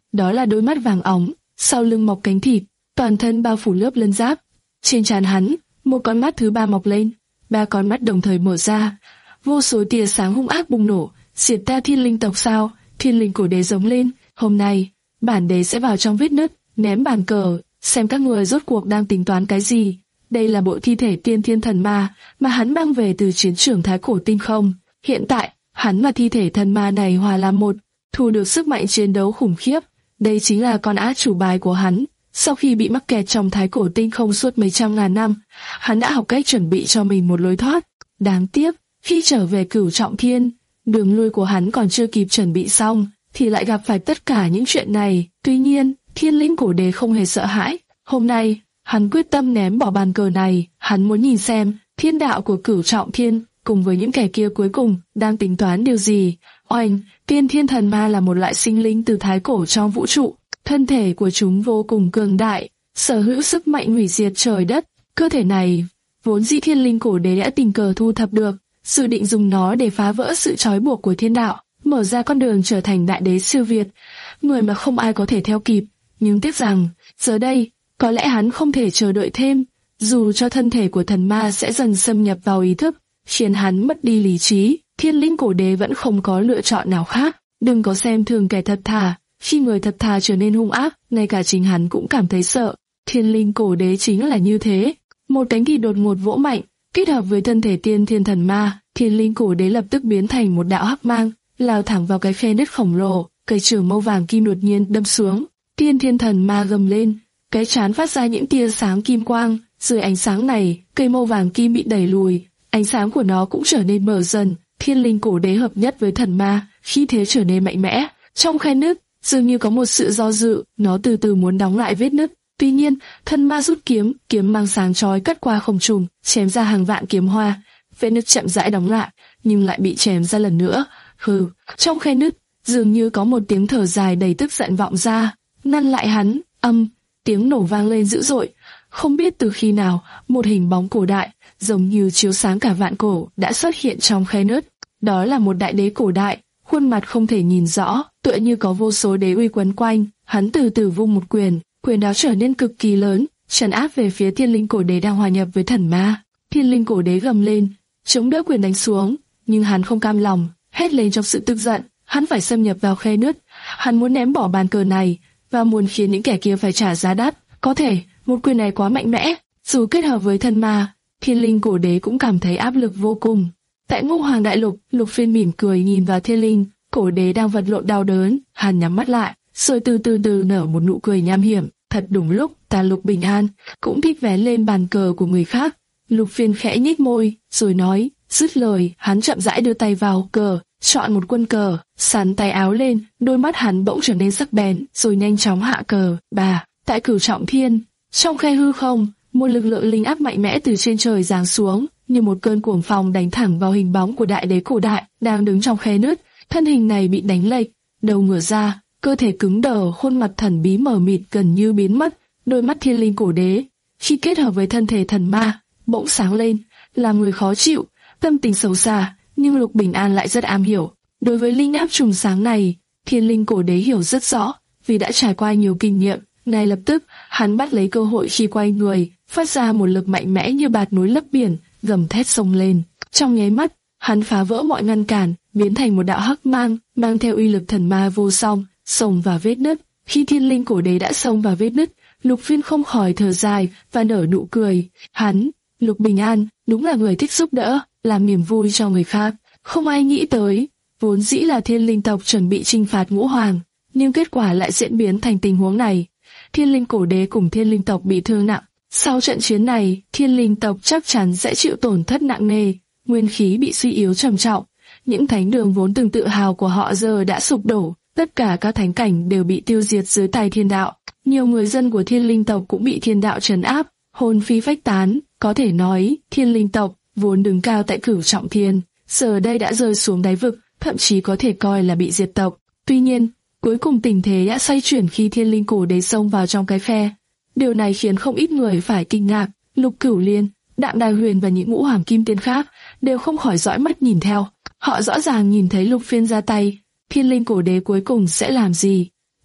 đó là đôi mắt vàng óng, sau lưng mọc cánh thịt, toàn thân bao phủ lớp lân giáp. Trên trán hắn, một con mắt thứ ba mọc lên, ba con mắt đồng thời mở ra, vô số tia sáng hung ác bùng nổ, diệt ta thiên linh tộc sao? Thiên linh cổ đế giống lên, hôm nay, bản đế sẽ vào trong vết nứt, ném bàn cờ, xem các người rốt cuộc đang tính toán cái gì. Đây là bộ thi thể tiên thiên thần ma mà hắn mang về từ chiến trường thái cổ tinh không. Hiện tại, hắn và thi thể thần ma này hòa làm một, thu được sức mạnh chiến đấu khủng khiếp. Đây chính là con át chủ bài của hắn. Sau khi bị mắc kẹt trong thái cổ tinh không suốt mấy trăm ngàn năm, hắn đã học cách chuẩn bị cho mình một lối thoát. Đáng tiếc, khi trở về Cửu Trọng Thiên, đường lui của hắn còn chưa kịp chuẩn bị xong, thì lại gặp phải tất cả những chuyện này. Tuy nhiên, thiên linh cổ đế không hề sợ hãi. Hôm nay, hắn quyết tâm ném bỏ bàn cờ này. Hắn muốn nhìn xem thiên đạo của Cửu Trọng Thiên cùng với những kẻ kia cuối cùng đang tính toán điều gì. Oanh, tiên thiên thần ma là một loại sinh linh từ thái cổ trong vũ trụ. Thân thể của chúng vô cùng cường đại, sở hữu sức mạnh hủy diệt trời đất. Cơ thể này, vốn dĩ thiên linh cổ đế đã tình cờ thu thập được, dự định dùng nó để phá vỡ sự trói buộc của thiên đạo, mở ra con đường trở thành đại đế siêu việt, người mà không ai có thể theo kịp. Nhưng tiếc rằng, giờ đây, có lẽ hắn không thể chờ đợi thêm, dù cho thân thể của thần ma sẽ dần xâm nhập vào ý thức, khiến hắn mất đi lý trí. Thiên linh cổ đế vẫn không có lựa chọn nào khác. Đừng có xem thường kẻ thật thà. Khi người thật thà trở nên hung ác, ngay cả chính hắn cũng cảm thấy sợ. Thiên linh cổ đế chính là như thế. Một cánh kỳ đột ngột vỗ mạnh, kết hợp với thân thể tiên thiên thần ma, thiên linh cổ đế lập tức biến thành một đạo hắc mang, lao thẳng vào cái khe nứt khổng lồ. Cây trường màu vàng kim đột nhiên đâm xuống. Tiên thiên thần ma gầm lên, cái trán phát ra những tia sáng kim quang. Dưới ánh sáng này, cây màu vàng kim bị đẩy lùi, ánh sáng của nó cũng trở nên mờ dần. Thiên linh cổ đế hợp nhất với thần ma, khí thế trở nên mạnh mẽ. Trong khe nứt, dường như có một sự do dự, nó từ từ muốn đóng lại vết nứt. Tuy nhiên, thần ma rút kiếm, kiếm mang sáng chói cắt qua không trung, chém ra hàng vạn kiếm hoa. Vết nứt chậm rãi đóng lại, nhưng lại bị chém ra lần nữa. Hừ, trong khe nứt, dường như có một tiếng thở dài đầy tức giận vọng ra. Ngăn lại hắn, âm, tiếng nổ vang lên dữ dội. Không biết từ khi nào, một hình bóng cổ đại, giống như chiếu sáng cả vạn cổ, đã xuất hiện trong khe nứt. Đó là một đại đế cổ đại, khuôn mặt không thể nhìn rõ, tựa như có vô số đế uy quấn quanh. Hắn từ từ vung một quyền, quyền đó trở nên cực kỳ lớn, trấn áp về phía thiên linh cổ đế đang hòa nhập với thần ma. Thiên linh cổ đế gầm lên, chống đỡ quyền đánh xuống, nhưng hắn không cam lòng, hét lên trong sự tức giận. Hắn phải xâm nhập vào khe nứt, hắn muốn ném bỏ bàn cờ này và muốn khiến những kẻ kia phải trả giá đắt. Có thể, một quyền này quá mạnh mẽ, dù kết hợp với thần ma, thiên linh cổ đế cũng cảm thấy áp lực vô cùng. Tại Ngũ Hoàng Đại Lục, Lục Phiên mỉm cười nhìn vào thiên linh cổ đế đang vật lộn đau đớn, hắn nhắm mắt lại, rồi từ từ từ nở một nụ cười nham hiểm. Thật đúng lúc, ta Lục Bình An cũng thích vén lên bàn cờ của người khác. Lục Phiên khẽ nhếch môi, rồi nói. Dứt lời, hắn chậm rãi đưa tay vào cờ, chọn một quân cờ, sắn tay áo lên, đôi mắt hắn bỗng trở nên sắc bén, rồi nhanh chóng hạ cờ. Bà, tại Cửu Trọng Thiên, trong khe hư không, một lực lượng linh áp mạnh mẽ từ trên trời giáng xuống, như một cơn cuồng phong đánh thẳng vào hình bóng của đại đế cổ đại đang đứng trong khe nứt. Thân hình này bị đánh lệch, đầu ngửa ra, cơ thể cứng đờ, khuôn mặt thần bí mờ mịt gần như biến mất. Đôi mắt thiên linh cổ đế, khi kết hợp với thân thể thần ma, bỗng sáng lên, làm người khó chịu. Tâm tình xấu xa, nhưng Lục Bình An lại rất am hiểu. Đối với linh áp trùng sáng này, thiên linh cổ đế hiểu rất rõ, vì đã trải qua nhiều kinh nghiệm. Ngay lập tức, hắn bắt lấy cơ hội khi quay người, phát ra một lực mạnh mẽ như bạt núi lấp biển, gầm thét xông lên. Trong nháy mắt, hắn phá vỡ mọi ngăn cản, biến thành một đạo hắc mang, mang theo uy lực thần ma vô song, xông vào vết nứt. Khi thiên linh cổ đế đã xông vào vết nứt, Lục Phiên không khỏi thở dài và nở nụ cười. Hắn, Lục Bình An, đúng là người thích giúp đỡ, làm niềm vui cho người khác. Không ai nghĩ tới, vốn dĩ là thiên linh tộc chuẩn bị trinh phạt Ngũ Hoàng, nhưng kết quả lại diễn biến thành tình huống này. Thiên linh cổ đế cùng thiên linh tộc bị thương nặng. Sau trận chiến này, thiên linh tộc chắc chắn sẽ chịu tổn thất nặng nề, nguyên khí bị suy yếu trầm trọng. Những thánh đường vốn từng tự hào của họ giờ đã sụp đổ, tất cả các thánh cảnh đều bị tiêu diệt dưới tay thiên đạo. Nhiều người dân của thiên linh tộc cũng bị thiên đạo trấn áp, hồn phi phách tán. Có thể nói, thiên linh tộc vốn đứng cao tại Cửu Trọng Thiên, giờ đây đã rơi xuống đáy vực, thậm chí có thể coi là bị diệt tộc. Tuy nhiên, cuối cùng tình thế đã xoay chuyển khi thiên linh cổ đế xông vào trong cái khe. Điều này khiến không ít người phải kinh ngạc. Lục Cửu Liên, Đạm Đài Huyền và những ngũ hoàng kim tiên khác đều không khỏi dõi mắt nhìn theo. Họ rõ ràng nhìn thấy Lục Phiên ra tay, thiên linh cổ đế cuối cùng sẽ làm gì.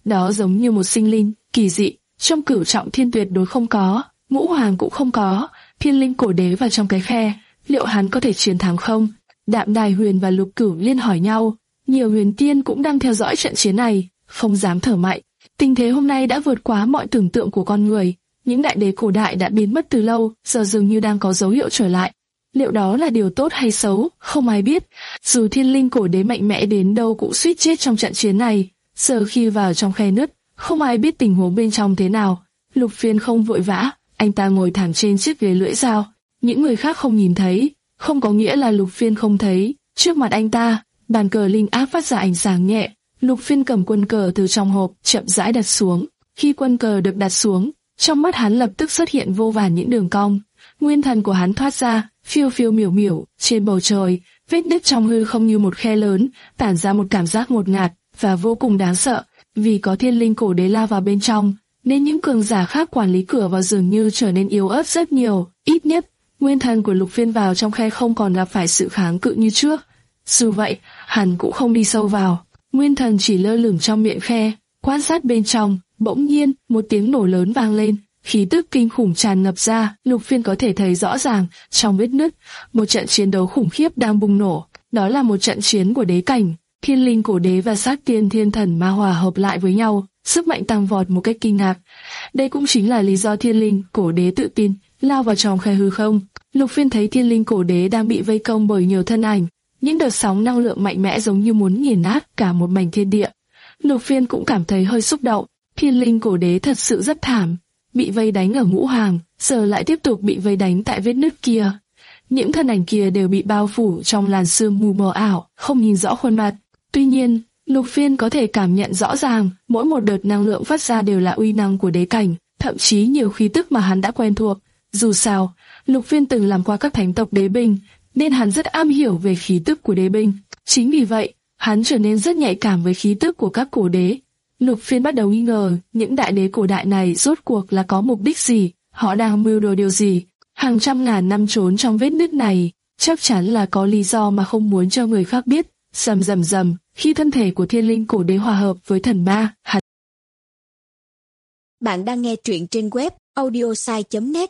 đó giống như một sinh linh kỳ dị, trong cửu trọng thiên tuyệt đối không có, ngũ hoàng cũng không có. Thiên linh cổ đế vào trong cái khe, liệu hắn có thể chiến thắng không? Đạm Đài Huyền và Lục Cửu liên hỏi nhau, nhiều huyền tiên cũng đang theo dõi trận chiến này, không dám thở mạnh. Tình thế hôm nay đã vượt quá mọi tưởng tượng của con người, những đại đế cổ đại đã biến mất từ lâu, giờ dường như đang có dấu hiệu trở lại. Liệu đó là điều tốt hay xấu, không ai biết. Dù thiên linh cổ đế mạnh mẽ đến đâu cũng suýt chết trong trận chiến này. Giờ khi vào trong khe nứt, không ai biết tình huống bên trong thế nào. Lục Phiên không vội vã, anh ta ngồi thẳng trên chiếc ghế lưỡi dao. Những người khác không nhìn thấy, không có nghĩa là Lục Phiên không thấy. Trước mặt anh ta, bàn cờ linh áp phát ra ánh sáng nhẹ. Lục Phiên cầm quân cờ từ trong hộp, chậm rãi đặt xuống. Khi quân cờ được đặt xuống, trong mắt hắn lập tức xuất hiện vô vàn những đường cong. Nguyên thần của hắn thoát ra, phiêu phiêu miểu miểu trên bầu trời, vết nứt trong hư không như một khe lớn, tản ra một cảm giác ngột ngạt và vô cùng đáng sợ. Vì có thiên linh cổ đế lao vào bên trong, nên những cường giả khác quản lý cửa vào dường như trở nên yếu ớt rất nhiều. Ít nhất, nguyên thần của Lục Phiên vào trong khe không còn gặp phải sự kháng cự như trước. Dù vậy, hắn cũng không đi sâu vào. Nguyên thần chỉ lơ lửng trong miệng khe, quan sát bên trong. Bỗng nhiên, một tiếng nổ lớn vang lên, khí tức kinh khủng tràn ngập ra. Lục Phiên có thể thấy rõ ràng, trong vết nứt, một trận chiến đấu khủng khiếp đang bùng nổ. Đó là một trận chiến của đế cảnh, thiên linh cổ đế và sát tiên thiên thần ma hòa hợp lại với nhau, sức mạnh tăng vọt một cách kinh ngạc. Đây cũng chính là lý do thiên linh cổ đế tự tin lao vào trong khe hư không. Lục Phiên thấy thiên linh cổ đế đang bị vây công bởi nhiều thân ảnh, những đợt sóng năng lượng mạnh mẽ giống như muốn nghiền nát cả một mảnh thiên địa. Lục Phiên cũng cảm thấy hơi xúc động. Thiên linh cổ đế thật sự rất thảm, bị vây đánh ở ngũ hoàng, giờ lại tiếp tục bị vây đánh tại vết nứt kia. Những thân ảnh kia đều bị bao phủ trong làn sương mù mờ ảo, không nhìn rõ khuôn mặt. Tuy nhiên, Lục Phiên có thể cảm nhận rõ ràng, mỗi một đợt năng lượng phát ra đều là uy năng của đế cảnh, thậm chí nhiều khí tức mà hắn đã quen thuộc. Dù sao, Lục Phiên từng làm qua các thánh tộc đế binh, nên hắn rất am hiểu về khí tức của đế binh. Chính vì vậy, hắn trở nên rất nhạy cảm với khí tức của các cổ đế. Lục Phiên bắt đầu nghi ngờ, những đại đế cổ đại này rốt cuộc là có mục đích gì, họ đang mưu đồ điều gì. Hàng trăm ngàn năm trốn trong vết nứt này, chắc chắn là có lý do mà không muốn cho người khác biết. Rầm rầm rầm, khi thân thể của thiên linh cổ đế hòa hợp với thần ma, hắn Bạn đang nghe truyện trên web audiosai chấm net.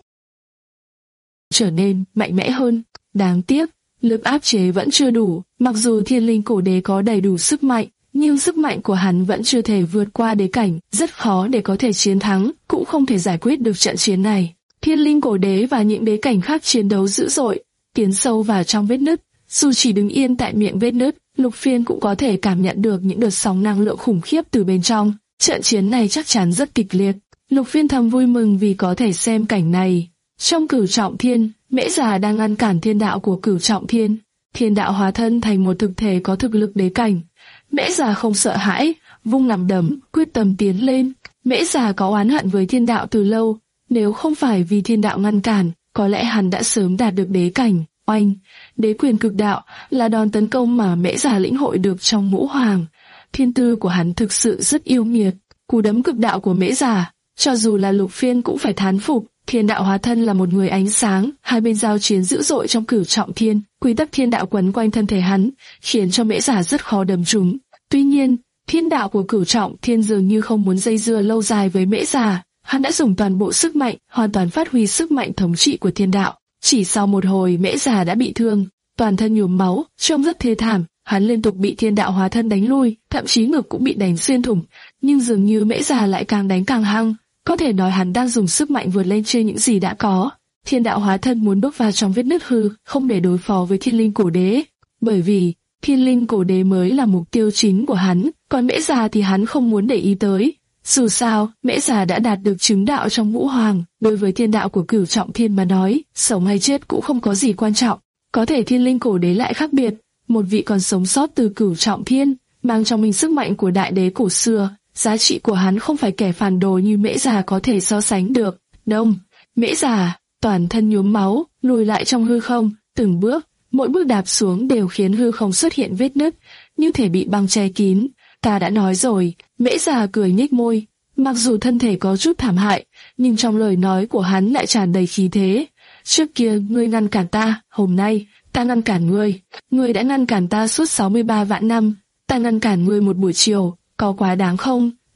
Trở nên mạnh mẽ hơn. Đáng tiếc, lực áp chế vẫn chưa đủ. Mặc dù thiên linh cổ đế có đầy đủ sức mạnh, nhưng sức mạnh của hắn vẫn chưa thể vượt qua đế cảnh, rất khó để có thể chiến thắng, cũng không thể giải quyết được trận chiến này. Thiên linh cổ đế và những đế cảnh khác chiến đấu dữ dội, tiến sâu vào trong vết nứt. Dù chỉ đứng yên tại miệng vết nứt, Lục Phiên cũng có thể cảm nhận được những đợt sóng năng lượng khủng khiếp từ bên trong. Trận chiến này chắc chắn rất kịch liệt. Lục Phiên thầm vui mừng vì có thể xem cảnh này. Trong cửu trọng thiên, Mễ Già đang ngăn cản thiên đạo của cửu trọng thiên. Thiên đạo hóa thân thành một thực thể có thực lực đế cảnh. Mễ Già không sợ hãi, vung nắm đấm, quyết tâm tiến lên. Mễ Già có oán hận với thiên đạo từ lâu, nếu không phải vì thiên đạo ngăn cản, có lẽ hắn đã sớm đạt được đế cảnh. Oanh, đế quyền cực đạo là đòn tấn công mà Mễ Già lĩnh hội được trong ngũ hoàng. Thiên tư của hắn thực sự rất yêu nghiệt. Cú đấm cực đạo của Mễ Già, cho dù là Lục Phiên cũng phải thán phục. Thiên đạo hóa thân là một người ánh sáng, hai bên giao chiến dữ dội trong cửu trọng thiên, quy tắc thiên đạo quấn quanh thân thể hắn, khiến cho Mễ Già rất khó đấm trúng. Tuy nhiên, thiên đạo của cửu trọng thiên dường như không muốn dây dưa lâu dài với Mễ Già, hắn đã dùng toàn bộ sức mạnh, hoàn toàn phát huy sức mạnh thống trị của thiên đạo. Chỉ sau một hồi Mễ Già đã bị thương, toàn thân nhuốm máu, trông rất thê thảm. Hắn liên tục bị thiên đạo hóa thân đánh lui, thậm chí ngực cũng bị đánh xuyên thủng. Nhưng dường như Mễ Già lại càng đánh càng hăng, có thể nói hắn đang dùng sức mạnh vượt lên trên những gì đã có. Thiên đạo hóa thân muốn bước vào trong vết nứt hư, không để đối phó với thiên linh cổ đế, bởi vì thiên linh cổ đế mới là mục tiêu chính của hắn, còn Mễ Già thì hắn không muốn để ý tới. Dù sao, Mễ Già đã đạt được chứng đạo trong ngũ hoàng, đối với thiên đạo của cửu trọng thiên mà nói, sống hay chết cũng không có gì quan trọng. Có thể thiên linh cổ đế lại khác biệt, một vị còn sống sót từ cửu trọng thiên, mang trong mình sức mạnh của đại đế cổ xưa. Giá trị của hắn không phải kẻ phản đồ như Mễ Già có thể so sánh được. Đông, Mễ Già, toàn thân nhuốm máu, lùi lại trong hư không, từng bước, mỗi bước đạp xuống đều khiến hư không xuất hiện vết nứt, như thể bị băng che kín. Ta đã nói rồi, Mễ Già cười nhếch môi, mặc dù thân thể có chút thảm hại, nhưng trong lời nói của hắn lại tràn đầy khí thế. Trước kia ngươi ngăn cản ta, hôm nay ta ngăn cản ngươi. Ngươi đã ngăn cản ta suốt sáu mươi ba vạn năm, ta ngăn cản ngươi một buổi chiều. Có quá đáng không?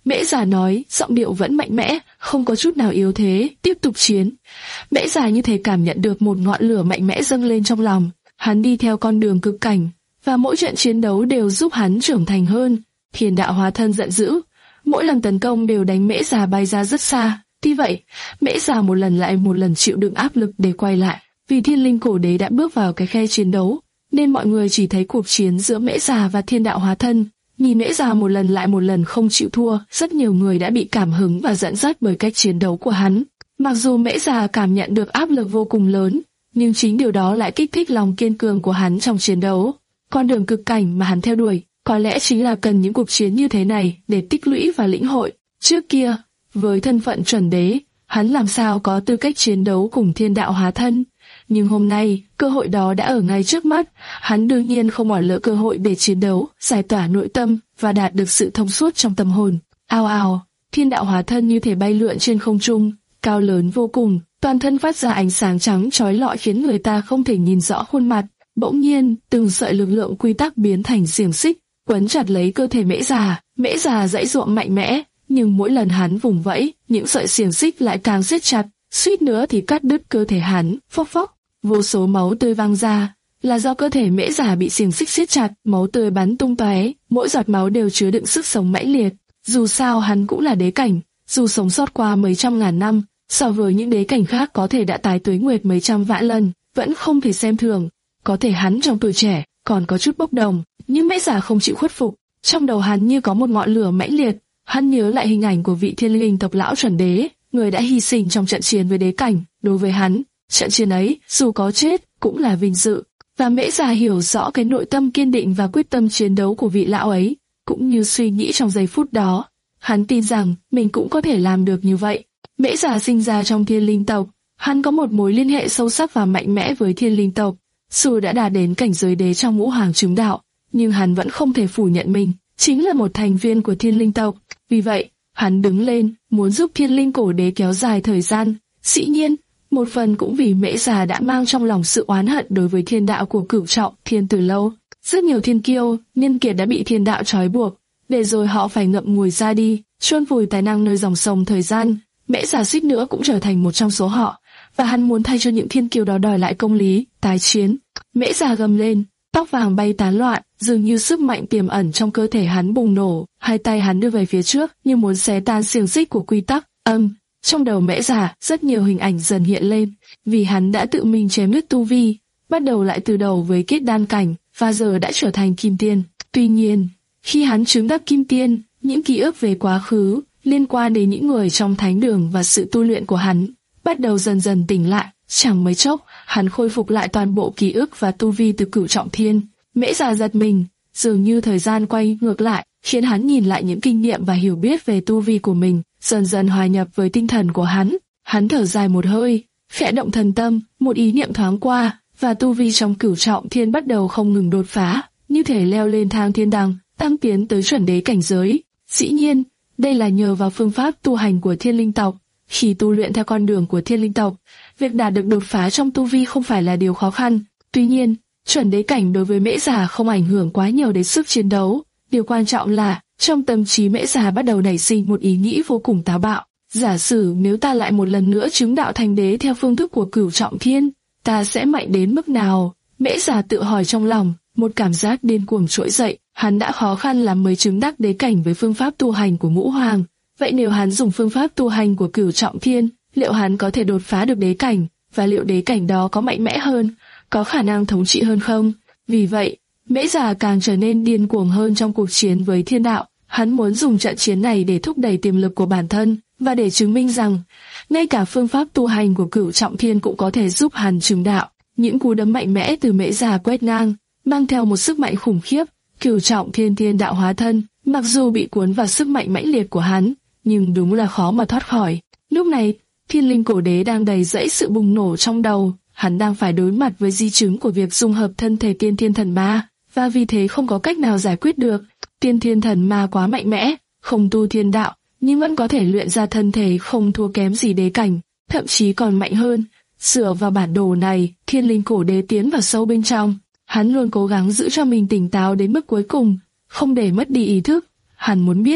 Mễ Già nói, giọng điệu vẫn mạnh mẽ, không có chút nào yếu thế, tiếp tục chiến. Mễ Già như thể cảm nhận được một ngọn lửa mạnh mẽ dâng lên trong lòng. Hắn đi theo con đường cực cảnh, và mỗi trận chiến đấu đều giúp hắn trưởng thành hơn. Thiên đạo hóa thân giận dữ, mỗi lần tấn công đều đánh Mễ Già bay ra rất xa. Tuy vậy, Mễ Già một lần lại một lần chịu đựng áp lực để quay lại. Vì Thiên Linh Cổ Đế đã bước vào cái khe chiến đấu, nên mọi người chỉ thấy cuộc chiến giữa Mễ Già và Thiên Đạo Hóa Thân. Nhìn Mễ Già một lần lại một lần không chịu thua, rất nhiều người đã bị cảm hứng và dẫn dắt bởi cách chiến đấu của hắn. Mặc dù Mễ Già cảm nhận được áp lực vô cùng lớn, nhưng chính điều đó lại kích thích lòng kiên cường của hắn trong chiến đấu. Con đường cực cảnh mà hắn theo đuổi, có lẽ chính là cần những cuộc chiến như thế này để tích lũy và lĩnh hội. Trước kia, với thân phận chuẩn đế, hắn làm sao có tư cách chiến đấu cùng Thiên Đạo Hóa Thân. Nhưng hôm nay, cơ hội đó đã ở ngay trước mắt, hắn đương nhiên không bỏ lỡ cơ hội để chiến đấu, giải tỏa nội tâm và đạt được sự thông suốt trong tâm hồn. Ao ào, Thiên Đạo Hóa Thân như thể bay lượn trên không trung, cao lớn vô cùng, toàn thân phát ra ánh sáng trắng chói lọi khiến người ta không thể nhìn rõ khuôn mặt. Bỗng nhiên, từng sợi lực lượng quy tắc biến thành xiềng xích, quấn chặt lấy cơ thể Mễ Già. Mễ Già giãy giụa mạnh mẽ, nhưng mỗi lần hắn vùng vẫy, những sợi xiềng xích lại càng siết chặt, suýt nữa thì cắt đứt cơ thể hắn. Phốc phốc, vô số máu tươi văng ra, là do cơ thể Mễ Già bị xiềng xích siết chặt, máu tươi bắn tung tóe, mỗi giọt máu đều chứa đựng sức sống mãnh liệt. Dù sao hắn cũng là đế cảnh, dù sống sót qua mấy trăm ngàn năm, so với những đế cảnh khác có thể đã tái tuế nguyệt mấy trăm vạn lần, vẫn không thể xem thường. Có thể hắn trong tuổi trẻ còn có chút bốc đồng, nhưng Mễ Già không chịu khuất phục. Trong đầu hắn như có một ngọn lửa mãnh liệt. Hắn nhớ lại hình ảnh của vị Thiên Linh tộc lão chuẩn đế, người đã hy sinh trong trận chiến với đế cảnh. Đối với hắn, trận chiến ấy dù có chết cũng là vinh dự. Và Mễ Già hiểu rõ cái nội tâm kiên định và quyết tâm chiến đấu của vị lão ấy, cũng như suy nghĩ trong giây phút đó. Hắn tin rằng mình cũng có thể làm được như vậy. Mễ Già sinh ra trong Thiên Linh tộc, hắn có một mối liên hệ sâu sắc và mạnh mẽ với Thiên Linh tộc. Dù đã đạt đến cảnh giới đế trong ngũ hoàng chứng đạo, nhưng hắn vẫn không thể phủ nhận mình chính là một thành viên của Thiên Linh tộc. Vì vậy, hắn đứng lên, muốn giúp Thiên Linh Cổ Đế kéo dài thời gian. Dĩ nhiên, một phần cũng vì Mễ Già đã mang trong lòng sự oán hận đối với thiên đạo của Cửu Trọng Thiên từ lâu. Rất nhiều thiên kiêu, nhân kiệt đã bị thiên đạo trói buộc, để rồi họ phải ngậm ngùi ra đi, chôn vùi tài năng nơi dòng sông thời gian. Mễ Già suýt nữa cũng trở thành một trong số họ, và hắn muốn thay cho những thiên kiêu đó đòi lại công lý, tái chiến. Mễ Già gầm lên, tóc vàng bay tán loạn, dường như sức mạnh tiềm ẩn trong cơ thể hắn bùng nổ, hai tay hắn đưa về phía trước như muốn xé tan xiềng xích của quy tắc. Âm, trong đầu Mễ Già rất nhiều hình ảnh dần hiện lên, vì hắn đã tự mình chém đứt tu vi, bắt đầu lại từ đầu với kết đan cảnh, và giờ đã trở thành kim tiên. Tuy nhiên, khi hắn chứng đắc kim tiên, những ký ức về quá khứ liên quan đến những người trong thánh đường và sự tu luyện của hắn bắt đầu dần dần tỉnh lại. Chẳng mấy chốc, hắn khôi phục lại toàn bộ ký ức và tu vi từ Cửu Trọng Thiên. Mễ Già giật mình, dường như thời gian quay ngược lại, khiến hắn nhìn lại những kinh nghiệm và hiểu biết về tu vi của mình, dần dần hòa nhập với tinh thần của hắn. Hắn thở dài một hơi, khẽ động thần tâm, một ý niệm thoáng qua, và tu vi trong Cửu Trọng Thiên bắt đầu không ngừng đột phá, như thể leo lên thang thiên đàng, tăng tiến tới chuẩn đế cảnh giới. Dĩ nhiên, đây là nhờ vào phương pháp tu hành của Thiên Linh tộc. Khi tu luyện theo con đường của Thiên Linh tộc, việc đạt được đột phá trong tu vi không phải là điều khó khăn. Tuy nhiên, chuẩn đế cảnh đối với Mễ Già không ảnh hưởng quá nhiều đến sức chiến đấu. Điều quan trọng là, trong tâm trí Mễ Già bắt đầu nảy sinh một ý nghĩ vô cùng táo bạo. Giả sử nếu ta lại một lần nữa chứng đạo thành đế theo phương thức của Cửu Trọng Thiên, ta sẽ mạnh đến mức nào? Mễ Già tự hỏi trong lòng, một cảm giác điên cuồng trỗi dậy. Hắn đã khó khăn lắm mới chứng đắc đế cảnh với phương pháp tu hành của Ngũ Hoàng. Vậy nếu hắn dùng phương pháp tu hành của Cửu Trọng Thiên, liệu hắn có thể đột phá được đế cảnh, và liệu đế cảnh đó có mạnh mẽ hơn, có khả năng thống trị hơn không? Vì vậy, Mễ Già càng trở nên điên cuồng hơn trong cuộc chiến với thiên đạo. Hắn muốn dùng trận chiến này để thúc đẩy tiềm lực của bản thân, và để chứng minh rằng, ngay cả phương pháp tu hành của Cửu Trọng Thiên cũng có thể giúp hắn chứng đạo. Những cú đấm mạnh mẽ từ Mễ Già quét ngang, mang theo một sức mạnh khủng khiếp. Cửu Trọng Thiên Thiên Đạo Hóa Thân, mặc dù bị cuốn vào sức mạnh mãnh liệt của hắn, nhưng đúng là khó mà thoát khỏi. Lúc này, Thiên Linh Cổ Đế đang đầy dẫy sự bùng nổ trong đầu, hắn đang phải đối mặt với di chứng của việc dung hợp thân thể Tiên Thiên Thần Ma, và vì thế không có cách nào giải quyết được. Tiên Thiên Thần Ma quá mạnh mẽ, không tu thiên đạo, nhưng vẫn có thể luyện ra thân thể không thua kém gì đế cảnh, thậm chí còn mạnh hơn. Dựa vào bản đồ này, Thiên Linh Cổ Đế tiến vào sâu bên trong. Hắn luôn cố gắng giữ cho mình tỉnh táo đến mức cuối cùng, không để mất đi ý thức. Hắn muốn biết,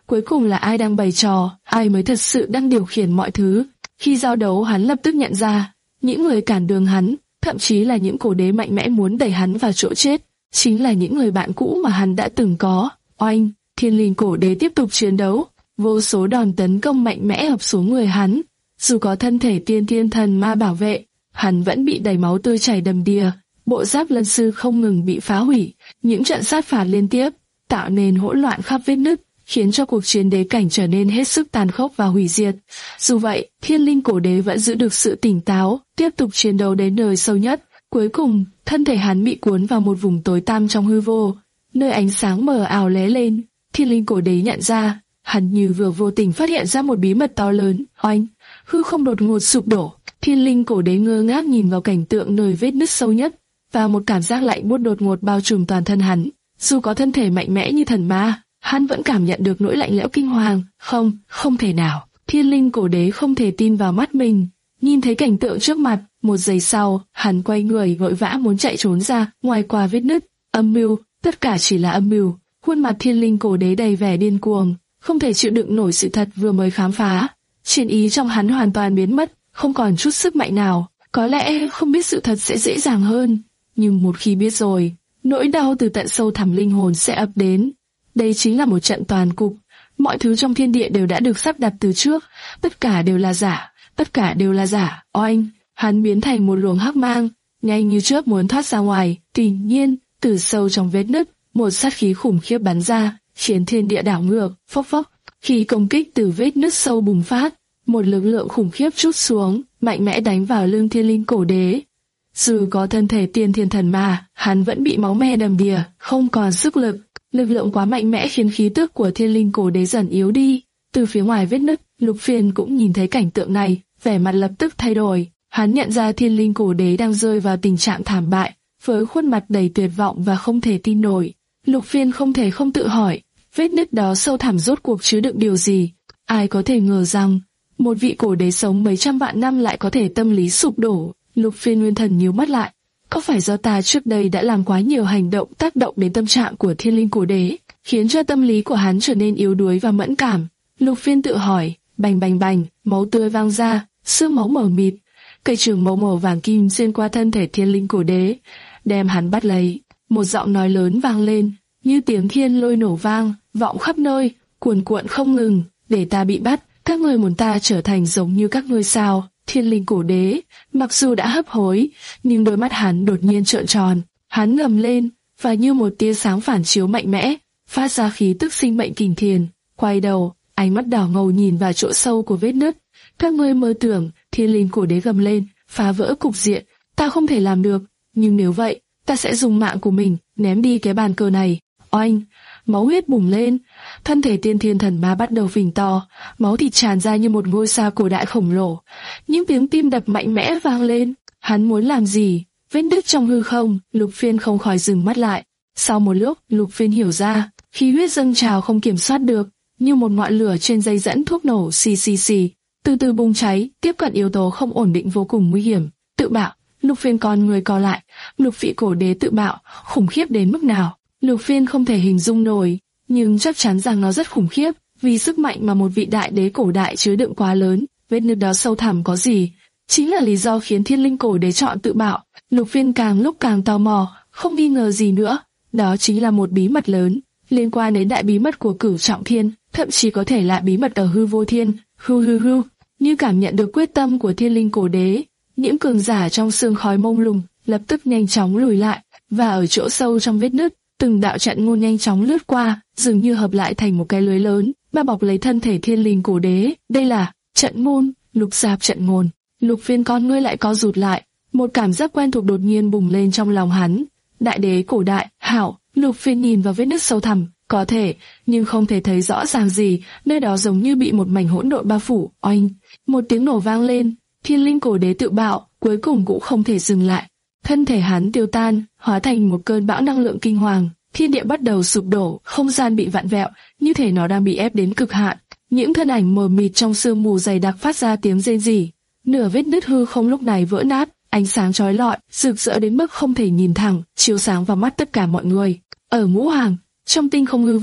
cuối cùng là ai đang bày trò, ai mới thật sự đang điều khiển mọi thứ. Khi giao đấu hắn lập tức nhận ra, những người cản đường hắn, thậm chí là những cổ đế mạnh mẽ muốn đẩy hắn vào chỗ chết, chính là những người bạn cũ mà hắn đã từng có. Oanh, Thiên Linh cổ đế tiếp tục chiến đấu, vô số đòn tấn công mạnh mẽ ập xuống người hắn. Dù có thân thể tiên thiên thần ma bảo vệ, hắn vẫn bị đầy máu tươi chảy đầm đìa. Bộ giáp lân sư không ngừng bị phá hủy, những trận sát phạt liên tiếp tạo nên hỗn loạn khắp vết nứt, khiến cho cuộc chiến đế cảnh trở nên hết sức tàn khốc và hủy diệt. Dù vậy, Thiên Linh cổ đế vẫn giữ được sự tỉnh táo, tiếp tục chiến đấu đến nơi sâu nhất. Cuối cùng, thân thể hắn bị cuốn vào một vùng tối tăm trong hư vô, nơi ánh sáng mờ ảo lóe lên. Thiên Linh cổ đế nhận ra, hắn như vừa vô tình phát hiện ra một bí mật to lớn. Oanh, hư không đột ngột sụp đổ. Thiên Linh cổ đế ngơ ngác nhìn vào cảnh tượng nơi vết nứt sâu nhất, và một cảm giác lạnh buốt đột ngột bao trùm toàn thân hắn. Dù có thân thể mạnh mẽ như thần ma, hắn vẫn cảm nhận được nỗi lạnh lẽo kinh hoàng. Không, không thể nào. Thiên Linh cổ đế không thể tin vào mắt mình. Nhìn thấy cảnh tượng trước mặt, một giây sau, hắn quay người vội vã muốn chạy trốn ra, ngoài qua vết nứt. Âm mưu, tất cả chỉ là âm mưu. Khuôn mặt Thiên Linh cổ đế đầy vẻ điên cuồng, không thể chịu đựng nổi sự thật vừa mới khám phá. Chiến ý trong hắn hoàn toàn biến mất, không còn chút sức mạnh nào. Có lẽ không biết sự thật sẽ dễ dàng hơn, nhưng một khi biết rồi, nỗi đau từ tận sâu thẳm linh hồn sẽ ập đến. Đây chính là một trận toàn cục. Mọi thứ trong thiên địa đều đã được sắp đặt từ trước, tất cả đều là giả, tất cả đều là giả. Oanh, hắn biến thành một luồng hắc mang, nhanh như chớp muốn thoát ra ngoài. Tuy nhiên, từ sâu trong vết nứt, một sát khí khủng khiếp bắn ra, khiến thiên địa đảo ngược. Phốc phốc, khi công kích từ vết nứt sâu bùng phát, một lực lượng khủng khiếp trút xuống, mạnh mẽ đánh vào lưng Thiên Linh cổ đế. Dù có thân thể tiên thiên thần ma, hắn vẫn bị máu me đầm đìa, không còn sức lực. Lực lượng quá mạnh mẽ khiến khí tức của Thiên Linh cổ đế dần yếu đi. Từ phía ngoài vết nứt, Lục Phiên cũng nhìn thấy cảnh tượng này, vẻ mặt lập tức thay đổi. Hắn nhận ra Thiên Linh cổ đế đang rơi vào tình trạng thảm bại, với khuôn mặt đầy tuyệt vọng và không thể tin nổi. Lục Phiên không thể không tự hỏi, vết nứt đó sâu thẳm rốt cuộc chứa đựng điều gì? Ai có thể ngờ rằng một vị cổ đế sống mấy trăm vạn năm lại có thể tâm lý sụp đổ. Lục Phiên nguyên thần nhíu mắt lại. Có phải do ta trước đây đã làm quá nhiều hành động tác động đến tâm trạng của Thiên Linh cổ đế, khiến cho tâm lý của hắn trở nên yếu đuối và mẫn cảm? Lục Phiên tự hỏi. Bành bành bành, máu tươi vang ra, xương máu mờ mịt. Cây trường màu màu vàng kim xuyên qua thân thể Thiên Linh cổ đế, đem hắn bắt lấy. Một giọng nói lớn vang lên, như tiếng thiên lôi nổ vang, vọng khắp nơi, cuồn cuộn không ngừng. Để ta bị bắt, các ngươi muốn ta trở thành giống như các ngươi sao? Thiên Linh cổ đế, mặc dù đã hấp hối, nhưng đôi mắt hắn đột nhiên trợn tròn. Hắn ngầm lên, và như một tia sáng phản chiếu mạnh mẽ, phát ra khí tức sinh mệnh kình thiền. Quay đầu, ánh mắt đỏ ngầu nhìn vào chỗ sâu của vết nứt. Các ngươi mơ tưởng, Thiên Linh cổ đế gầm lên, phá vỡ cục diện. Ta không thể làm được, nhưng nếu vậy, ta sẽ dùng mạng của mình, ném đi cái bàn cờ này. Oanh, máu huyết bùng lên, thân thể tiên thiên thần ma bắt đầu phình to, máu thịt tràn ra như một ngôi sao cổ đại khổng lồ. Những tiếng tim đập mạnh mẽ vang lên. Hắn muốn làm gì? Vết nứt trong hư không, Lục Phiên không khỏi dừng mắt lại. Sau một lúc, Lục Phiên hiểu ra, khí huyết dâng trào không kiểm soát được, như một ngọn lửa trên dây dẫn thuốc nổ xì xì xì, từ từ bùng cháy, tiếp cận yếu tố không ổn định vô cùng nguy hiểm. Tự bạo, Lục Phiên con người co lại. Lục vị cổ đế tự bạo, khủng khiếp đến mức nào? Lục Phiên không thể hình dung nổi, nhưng chắc chắn rằng nó rất khủng khiếp, vì sức mạnh mà một vị đại đế cổ đại chứa đựng quá lớn. Vết nứt đó sâu thẳm có gì? Chính là lý do khiến Thiên Linh cổ đế chọn tự bạo. Lục Phiên càng lúc càng tò mò, không nghi ngờ gì nữa. Đó chính là một bí mật lớn, liên quan đến đại bí mật của Cửu Trọng Thiên, thậm chí có thể là bí mật ở hư vô thiên. Hư hư hư, như cảm nhận được quyết tâm của Thiên Linh cổ đế, những cường giả trong sương khói mông lung lập tức nhanh chóng lùi lại, và ở chỗ sâu trong vết nứt, từng đạo trận ngôn nhanh chóng lướt qua, dường như hợp lại thành một cái lưới lớn, bao bọc lấy thân thể Thiên Linh cổ đế. Đây là trận ngôn, lục giáp trận ngôn. Lục Phiên con ngươi lại co rụt lại, một cảm giác quen thuộc đột nhiên bùng lên trong lòng hắn. Đại đế cổ đại, hảo. Lục Phiên nhìn vào vết nứt sâu thẳm, có thể, nhưng không thể thấy rõ ràng gì, nơi đó giống như bị một mảnh hỗn độn bao phủ. Oanh, một tiếng nổ vang lên, Thiên Linh cổ đế tự bạo, cuối cùng cũng không thể dừng lại. Thân thể hắn tiêu tan, hóa thành một cơn bão năng lượng kinh hoàng. Thiên địa bắt đầu sụp đổ, không gian bị vặn vẹo, như thể nó đang bị ép đến cực hạn. Những thân ảnh mờ mịt trong sương mù dày đặc phát ra tiếng rên rỉ. Nửa vết nứt hư không lúc này vỡ nát, ánh sáng chói lọi, rực rỡ đến mức không thể nhìn thẳng, chiếu sáng vào mắt tất cả mọi người. Ở Ngũ Hoàng, trong tinh không hư vô,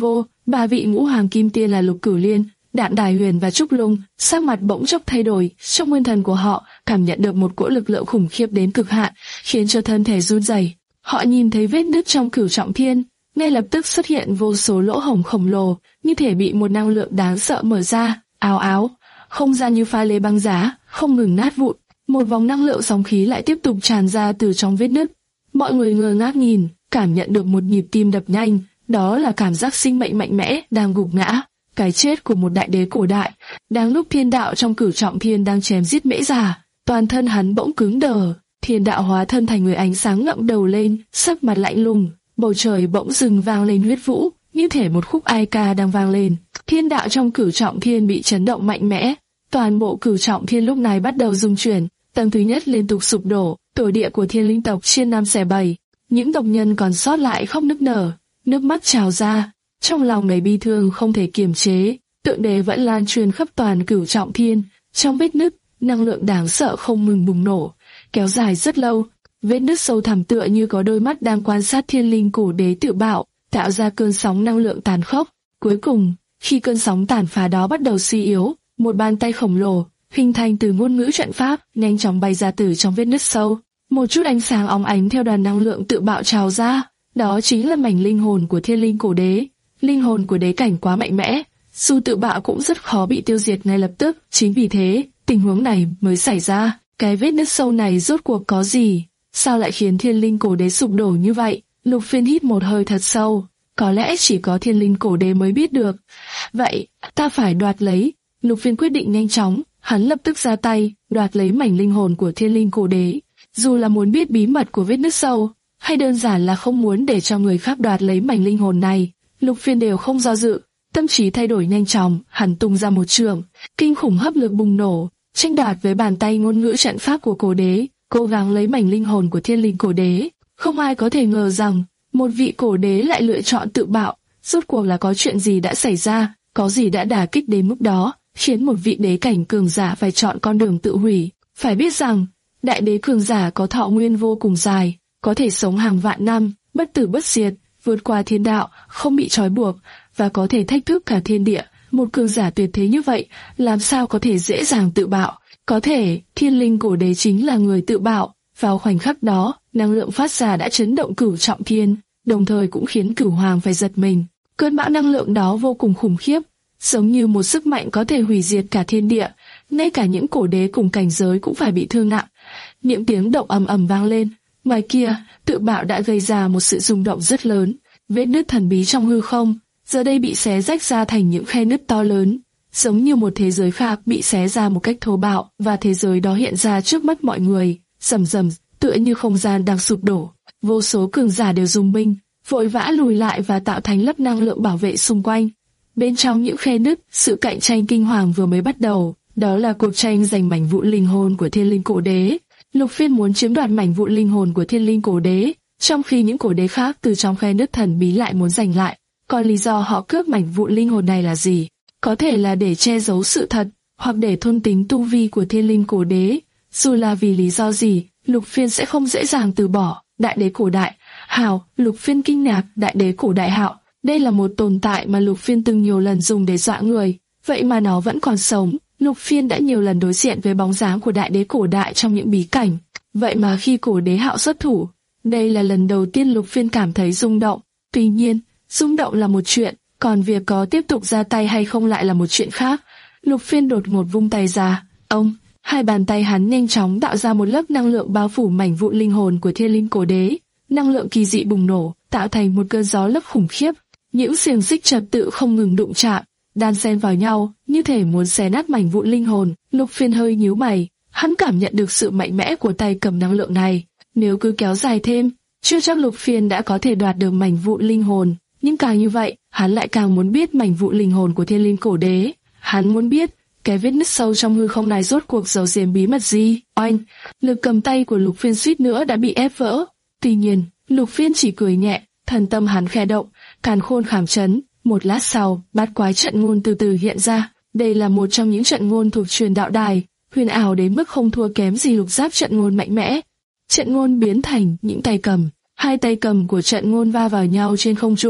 Ba vị ngũ hoàng kim tiên là Lục Cửu Liên, Đạm Đài Huyền và Trúc Lung, sắc mặt bỗng chốc thay đổi, trong nguyên thần của họ cảm nhận được một cỗ lực lượng khủng khiếp đến cực hạn, khiến cho thân thể run rẩy. Họ nhìn thấy vết nứt trong Cửu Trọng Thiên, ngay lập tức xuất hiện vô số lỗ hổng khổng lồ, như thể bị một năng lượng đáng sợ mở ra. Ào ào, không gian như pha lê băng giá, không ngừng nát vụn. Một vòng năng lượng sóng khí lại tiếp tục tràn ra từ trong vết nứt. Mọi người ngơ ngác nhìn, cảm nhận được một nhịp tim đập nhanh, đó là cảm giác sinh mệnh mạnh mẽ đang gục ngã, cái chết của một đại đế cổ đại. Đang lúc thiên đạo trong Cửu Trọng Thiên đang chém giết Mễ Già, toàn thân hắn bỗng cứng đờ. Thiên đạo hóa thân thành người ánh sáng ngẩng đầu lên, sắc mặt lạnh lùng. Bầu trời bỗng dừng vang lên huyết vũ, như thể một khúc ai ca đang vang lên. Thiên đạo trong Cửu Trọng Thiên bị chấn động mạnh mẽ, toàn bộ Cửu Trọng Thiên lúc này bắt đầu rung chuyển. Tầng thứ nhất liên tục sụp đổ, tổ địa của thiên linh tộc chia năm xẻ bảy. Những tộc nhân còn sót lại khóc nức nở, nước mắt trào ra, trong lòng đầy bi thương không thể kiềm chế. Tượng đế vẫn lan truyền khắp toàn Cửu Trọng Thiên, trong vết nứt, năng lượng đáng sợ không ngừng bùng nổ, kéo dài rất lâu. Vết nứt sâu thẳm tựa như có đôi mắt đang quan sát thiên linh cổ đế tự bạo, tạo ra cơn sóng năng lượng tàn khốc. Cuối cùng, khi cơn sóng tàn phá đó bắt đầu suy yếu, một bàn tay khổng lồ hình thành từ ngôn ngữ trận pháp nhanh chóng bay ra từ trong vết nứt sâu. Một chút ánh sáng óng ánh theo đoàn năng lượng tự bạo trào ra, đó chính là mảnh linh hồn của thiên linh cổ đế. Linh hồn của đế cảnh quá mạnh mẽ, dù tự bạo cũng rất khó bị tiêu diệt ngay lập tức. Chính vì thế, tình huống này mới xảy ra. Cái vết nứt sâu này rốt cuộc có gì? Sao lại khiến thiên linh cổ đế sụp đổ như vậy? Lục Phiên hít một hơi thật sâu. Có lẽ chỉ có thiên linh cổ đế mới biết được. Vậy, ta phải đoạt lấy. Lục Phiên quyết định nhanh chóng. Hắn lập tức ra tay, đoạt lấy mảnh linh hồn của thiên linh cổ đế. Dù là muốn biết bí mật của vết nứt sâu, hay đơn giản là không muốn để cho người khác đoạt lấy mảnh linh hồn này, Lục Phiên đều không do dự. Tâm trí thay đổi nhanh chóng, hắn tung ra một trường, kinh khủng hấp lực bùng nổ, tranh đoạt với bàn tay ngôn ngữ trận pháp của cổ đế, cố gắng lấy mảnh linh hồn của thiên linh cổ đế. Không ai có thể ngờ rằng, một vị cổ đế lại lựa chọn tự bạo. Rốt cuộc là có chuyện gì đã xảy ra, có gì đã đả kích đến mức đó, khiến một vị đế cảnh cường giả phải chọn con đường tự hủy. Phải biết rằng, đại đế cường giả có thọ nguyên vô cùng dài, có thể sống hàng vạn năm, bất tử bất diệt, vượt qua thiên đạo, không bị trói buộc, và có thể thách thức cả thiên địa. Một cường giả tuyệt thế như vậy, làm sao có thể dễ dàng tự bạo? Có thể, thiên linh cổ đế chính là người tự bạo. Vào khoảnh khắc đó, năng lượng phát ra đã chấn động Cửu Trọng Thiên, đồng thời cũng khiến Cửu Hoàng phải giật mình. Cơn bão năng lượng đó vô cùng khủng khiếp, giống như một sức mạnh có thể hủy diệt cả thiên địa, ngay cả những cổ đế cùng cảnh giới cũng phải bị thương nặng. Những tiếng động ầm ầm vang lên, ngoài kia, tự bạo đã gây ra một sự rung động rất lớn. Vết nứt thần bí trong hư không, giờ đây bị xé rách ra thành những khe nứt to lớn, giống như một thế giới khác bị xé ra một cách thô bạo, và thế giới đó hiện ra trước mắt mọi người, rầm rầm, tựa như không gian đang sụp đổ. Vô số cường giả đều dùng binh, vội vã lùi lại và tạo thành lớp năng lượng bảo vệ xung quanh. Bên trong những khe nứt, sự cạnh tranh kinh hoàng vừa mới bắt đầu, đó là cuộc tranh giành mảnh vụn linh hồn của thiên linh cổ đế. Lục Phiên muốn chiếm đoạt mảnh vụn linh hồn của thiên linh cổ đế, trong khi những cổ đế khác từ trong khe nứt thần bí lại muốn giành lại. Còn lý do họ cướp mảnh vụn linh hồn này là gì? Có thể là để che giấu sự thật, hoặc để thôn tính tu vi của thiên linh cổ đế. Dù là vì lý do gì, Lục Phiên sẽ không dễ dàng từ bỏ. Đại đế cổ đại hạo. Lục Phiên kinh ngạc. Đại đế cổ đại hạo, đây là một tồn tại mà Lục Phiên từng nhiều lần dùng để dọa người, vậy mà nó vẫn còn sống. Lục Phiên đã nhiều lần đối diện với bóng dáng của đại đế cổ đại trong những bí cảnh, vậy mà khi cổ đế hạo xuất thủ, đây là lần đầu tiên Lục Phiên cảm thấy rung động. Tuy nhiên, rung động là một chuyện, còn việc có tiếp tục ra tay hay không lại là một chuyện khác. Lục Phiên đột ngột vung tay ra, ông, hai bàn tay hắn nhanh chóng tạo ra một lớp năng lượng bao phủ mảnh vụn linh hồn của thiên linh cổ đế. Năng lượng kỳ dị bùng nổ, tạo thành một cơn gió lốc khủng khiếp. Những xiềng xích trật tự không ngừng đụng chạm, đan xen vào nhau, như thể muốn xé nát mảnh vụn linh hồn. Lục Phiên hơi nhíu mày, hắn cảm nhận được sự mạnh mẽ của tay cầm năng lượng này. Nếu cứ kéo dài thêm, chưa chắc Lục Phiên đã có thể đoạt được mảnh vụn linh hồn. Nhưng càng như vậy, hắn lại càng muốn biết mảnh vụn linh hồn của thiên linh cổ đế. Hắn muốn biết cái vết nứt sâu trong hư không này rốt cuộc giấu giếm bí mật gì. Oanh, lực cầm tay của Lục Phiên suýt nữa đã bị ép vỡ. Tuy nhiên, Lục Phiên chỉ cười nhẹ, thần tâm hắn khẽ động, càn khôn khảm chấn. Một lát sau, bát quái trận ngôn từ từ hiện ra. Đây là một trong những trận ngôn thuộc truyền đạo đài, huyền ảo đến mức không thua kém gì lục giáp trận ngôn mạnh mẽ. Trận ngôn biến thành những tay cầm, hai tay cầm của trận ngôn va vào nhau trên không trung,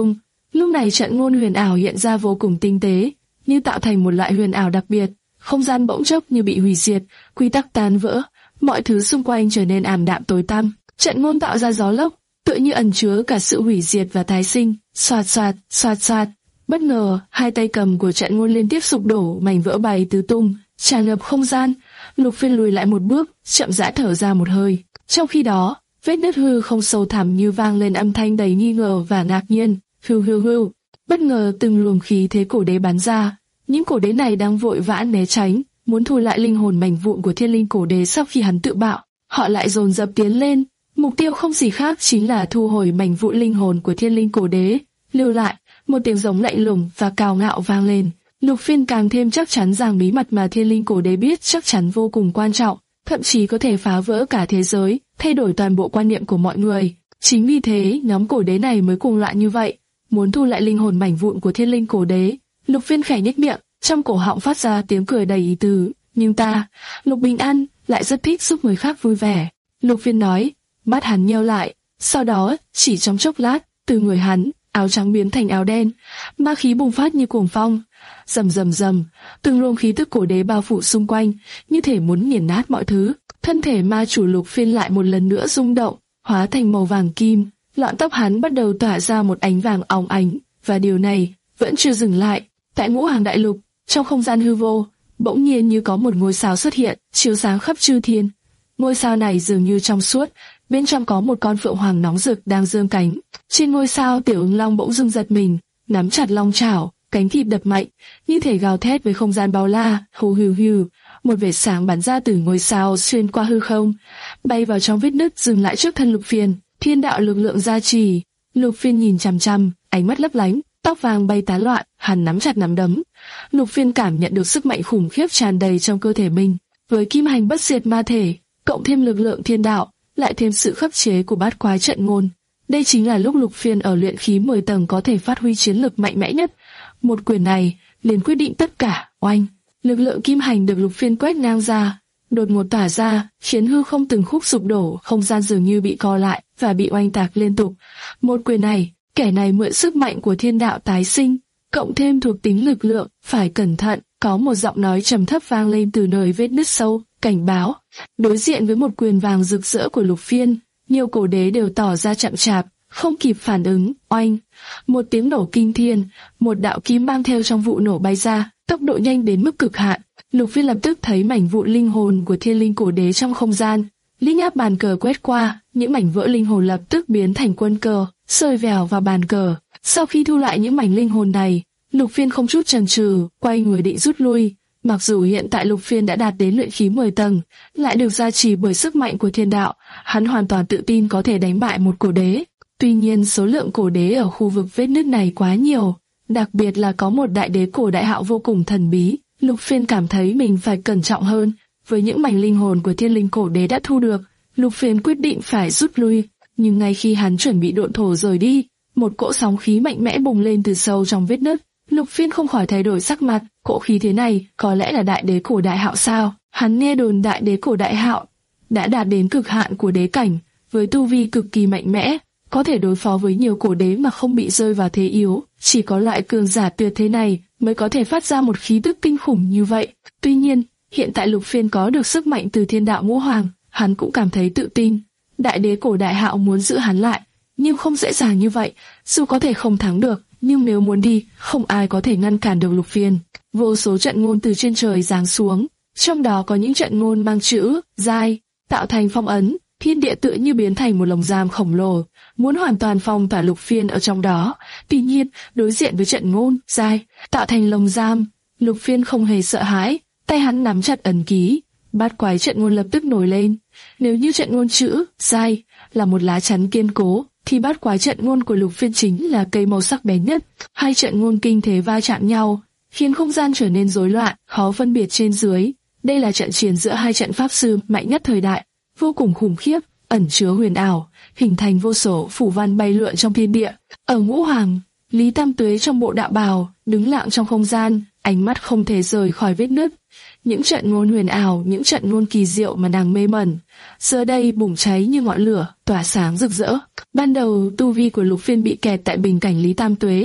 Lúc này trận ngôn huyền ảo hiện ra vô cùng tinh tế, như tạo thành một loại huyền ảo đặc biệt. Không gian bỗng chốc như bị hủy diệt, quy tắc tan vỡ, mọi thứ xung quanh trở nên ảm đạm tối tăm. Trận ngôn tạo ra gió lốc, tựa như ẩn chứa cả sự hủy diệt và tái sinh. Xoạt xoạt, xoạt xoạt. Bất ngờ, hai tay cầm của trận ngôn liên tiếp sụp đổ, mảnh vỡ bay tứ tung, tràn ngập không gian. Lục Phiên lùi lại một bước, chậm rãi thở ra một hơi. Trong khi đó, vết nứt hư không sâu thẳm như vang lên âm thanh đầy nghi ngờ và ngạc nhiên. Hưu hưu hưu. Bất ngờ từng luồng khí thế cổ đế bắn ra. Những cổ đế này đang vội vã né tránh, muốn thu lại linh hồn mảnh vụn của thiên linh cổ đế sau khi hắn tự bạo. Họ lại dồn dập tiến lên, mục tiêu không gì khác chính là thu hồi mảnh vụn linh hồn của thiên linh cổ đế. Lưu lại, một tiếng giống lạnh lùng và cào ngạo vang lên. Lục Phiên càng thêm chắc chắn rằng bí mật mà thiên linh cổ đế biết chắc chắn vô cùng quan trọng, thậm chí có thể phá vỡ cả thế giới, thay đổi toàn bộ quan niệm của mọi người. Chính vì thế, nhóm cổ đế này mới cuồng loạn như vậy, muốn thu lại linh hồn mảnh vụn của thiên linh cổ đế. Lục Phiên khẽ nhếch miệng, trong cổ họng phát ra tiếng cười đầy ý tứ. Nhưng ta, Lục Bình An, lại rất thích giúp người khác vui vẻ. Lục Phiên nói, mắt hắn nheo lại. Sau đó, chỉ trong chốc lát, từ người hắn, áo trắng biến thành áo đen, ma khí bùng phát như cuồng phong. Rầm rầm rầm, từng luồng khí tức cổ đế bao phủ xung quanh, như thể muốn nghiền nát mọi thứ. Thân thể ma chủ Lục Phiên lại một lần nữa rung động, hóa thành màu vàng kim. Lọn tóc hắn bắt đầu tỏa ra một ánh vàng óng ánh, và điều này vẫn chưa dừng lại. Tại Ngũ Hoàng Đại Lục, trong không gian hư vô, bỗng nhiên như có một ngôi sao xuất hiện, chiếu sáng khắp chư thiên. Ngôi sao này dường như trong suốt, bên trong có một con phượng hoàng nóng rực đang giương cánh. Trên ngôi sao, Tiểu Ưng Long bỗng dưng giật mình, nắm chặt long chảo, cánh thịt đập mạnh, như thể gào thét với không gian bao la. Hù hù hù, một vệt sáng bắn ra từ ngôi sao xuyên qua hư không, bay vào trong vết nứt, dừng lại trước thân Lục Phiên. Thiên đạo lực lượng gia trì. Lục Phiên nhìn chằm chằm, ánh mắt lấp lánh, tóc vàng bay tán loạn, hắn nắm chặt nắm đấm. Lục Phiên cảm nhận được sức mạnh khủng khiếp tràn đầy trong cơ thể mình, với kim hành bất diệt ma thể, cộng thêm lực lượng thiên đạo, lại thêm sự khắc chế của bát quái trận ngôn. Đây chính là lúc Lục Phiên ở luyện khí mười tầng có thể phát huy chiến lực mạnh mẽ nhất. Một quyền này liền quyết định tất cả. Oanh, lực lượng kim hành được Lục Phiên quét ngang ra, đột ngột tỏa ra, khiến hư không từng khúc sụp đổ, không gian dường như bị co lại và bị oanh tạc liên tục. Một quyền này, kẻ này mượn sức mạnh của thiên đạo tái sinh, cộng thêm thuộc tính lực lượng, phải cẩn thận. Có một giọng nói trầm thấp vang lên từ nơi vết nứt sâu, cảnh báo. Đối diện với một quyền vàng rực rỡ của Lục Phiên, nhiều cổ đế đều tỏ ra chậm chạp, không kịp phản ứng. Oanh, một tiếng nổ kinh thiên, một đạo kim mang theo trong vụ nổ bay ra, tốc độ nhanh đến mức cực hạn. Lục Phiên lập tức thấy mảnh vụn linh hồn của thiên linh cổ đế trong không gian. Linh áp bàn cờ quét qua, những mảnh vỡ linh hồn lập tức biến thành quân cờ, rơi vèo vào bàn cờ. Sau khi thu lại những mảnh linh hồn này, Lục Phiên không chút chần chừ, quay người định rút lui. Mặc dù hiện tại Lục Phiên đã đạt đến luyện khí mười tầng, lại được gia trì bởi sức mạnh của thiên đạo, hắn hoàn toàn tự tin có thể đánh bại một cổ đế. Tuy nhiên số lượng cổ đế ở khu vực vết nứt này quá nhiều, đặc biệt là có một đại đế cổ đại hạo vô cùng thần bí. Lục Phiên cảm thấy mình phải cẩn trọng hơn. Với những mảnh linh hồn của thiên linh cổ đế đã thu được, Lục Phiên quyết định phải rút lui. Nhưng ngay khi hắn chuẩn bị độn thổ rời đi, một cỗ sóng khí mạnh mẽ bùng lên từ sâu trong vết nứt. Lục Phiên không khỏi thay đổi sắc mặt. Cỗ khí thế này có lẽ là đại đế cổ đại hạo sao? Hắn nghe đồn đại đế cổ đại hạo đã đạt đến cực hạn của đế cảnh, với tu vi cực kỳ mạnh mẽ, có thể đối phó với nhiều cổ đế mà không bị rơi vào thế yếu. Chỉ có loại cường giả tuyệt thế này mới có thể phát ra một khí tức kinh khủng như vậy. Tuy nhiên, hiện tại Lục Phiên có được sức mạnh từ thiên đạo ngũ hoàng, hắn cũng cảm thấy tự tin. Đại đế cổ đại hạo muốn giữ hắn lại, nhưng không dễ dàng như vậy. Dù có thể không thắng được, nhưng nếu muốn đi, không ai có thể ngăn cản được Lục Phiên. Vô số trận ngôn từ trên trời giáng xuống, trong đó có những trận ngôn mang chữ giai, tạo thành phong ấn. Thiên địa tựa như biến thành một lồng giam khổng lồ, muốn hoàn toàn phong tỏa Lục Phiên ở trong đó. Tuy nhiên, đối diện với trận ngôn giai, tạo thành lồng giam, Lục Phiên không hề sợ hãi, tay hắn nắm chặt ấn ký, bát quái trận ngôn lập tức nổi lên. Nếu như trận ngôn chữ giai là một lá chắn kiên cố, thì bát quái trận ngôn của Lục Phiên chính là cây màu sắc bén nhất. Hai trận ngôn kinh thế va chạm nhau, khiến không gian trở nên rối loạn, khó phân biệt trên dưới. Đây là trận chiến giữa hai trận pháp sư mạnh nhất thời đại, vô cùng khủng khiếp, ẩn chứa huyền ảo, hình thành vô số phủ văn bay lượn trong thiên địa. Ở Ngũ Hoàng, Lý Tam Tuế trong bộ đạo bào, đứng lặng trong không gian, ánh mắt không thể rời khỏi vết nứt. Những trận ngôn huyền ảo, những trận ngôn kỳ diệu mà nàng mê mẩn, giờ đây bùng cháy như ngọn lửa, tỏa sáng rực rỡ. Ban đầu tu vi của Lục Phiên bị kẹt tại bình cảnh Lý Tam Tuế,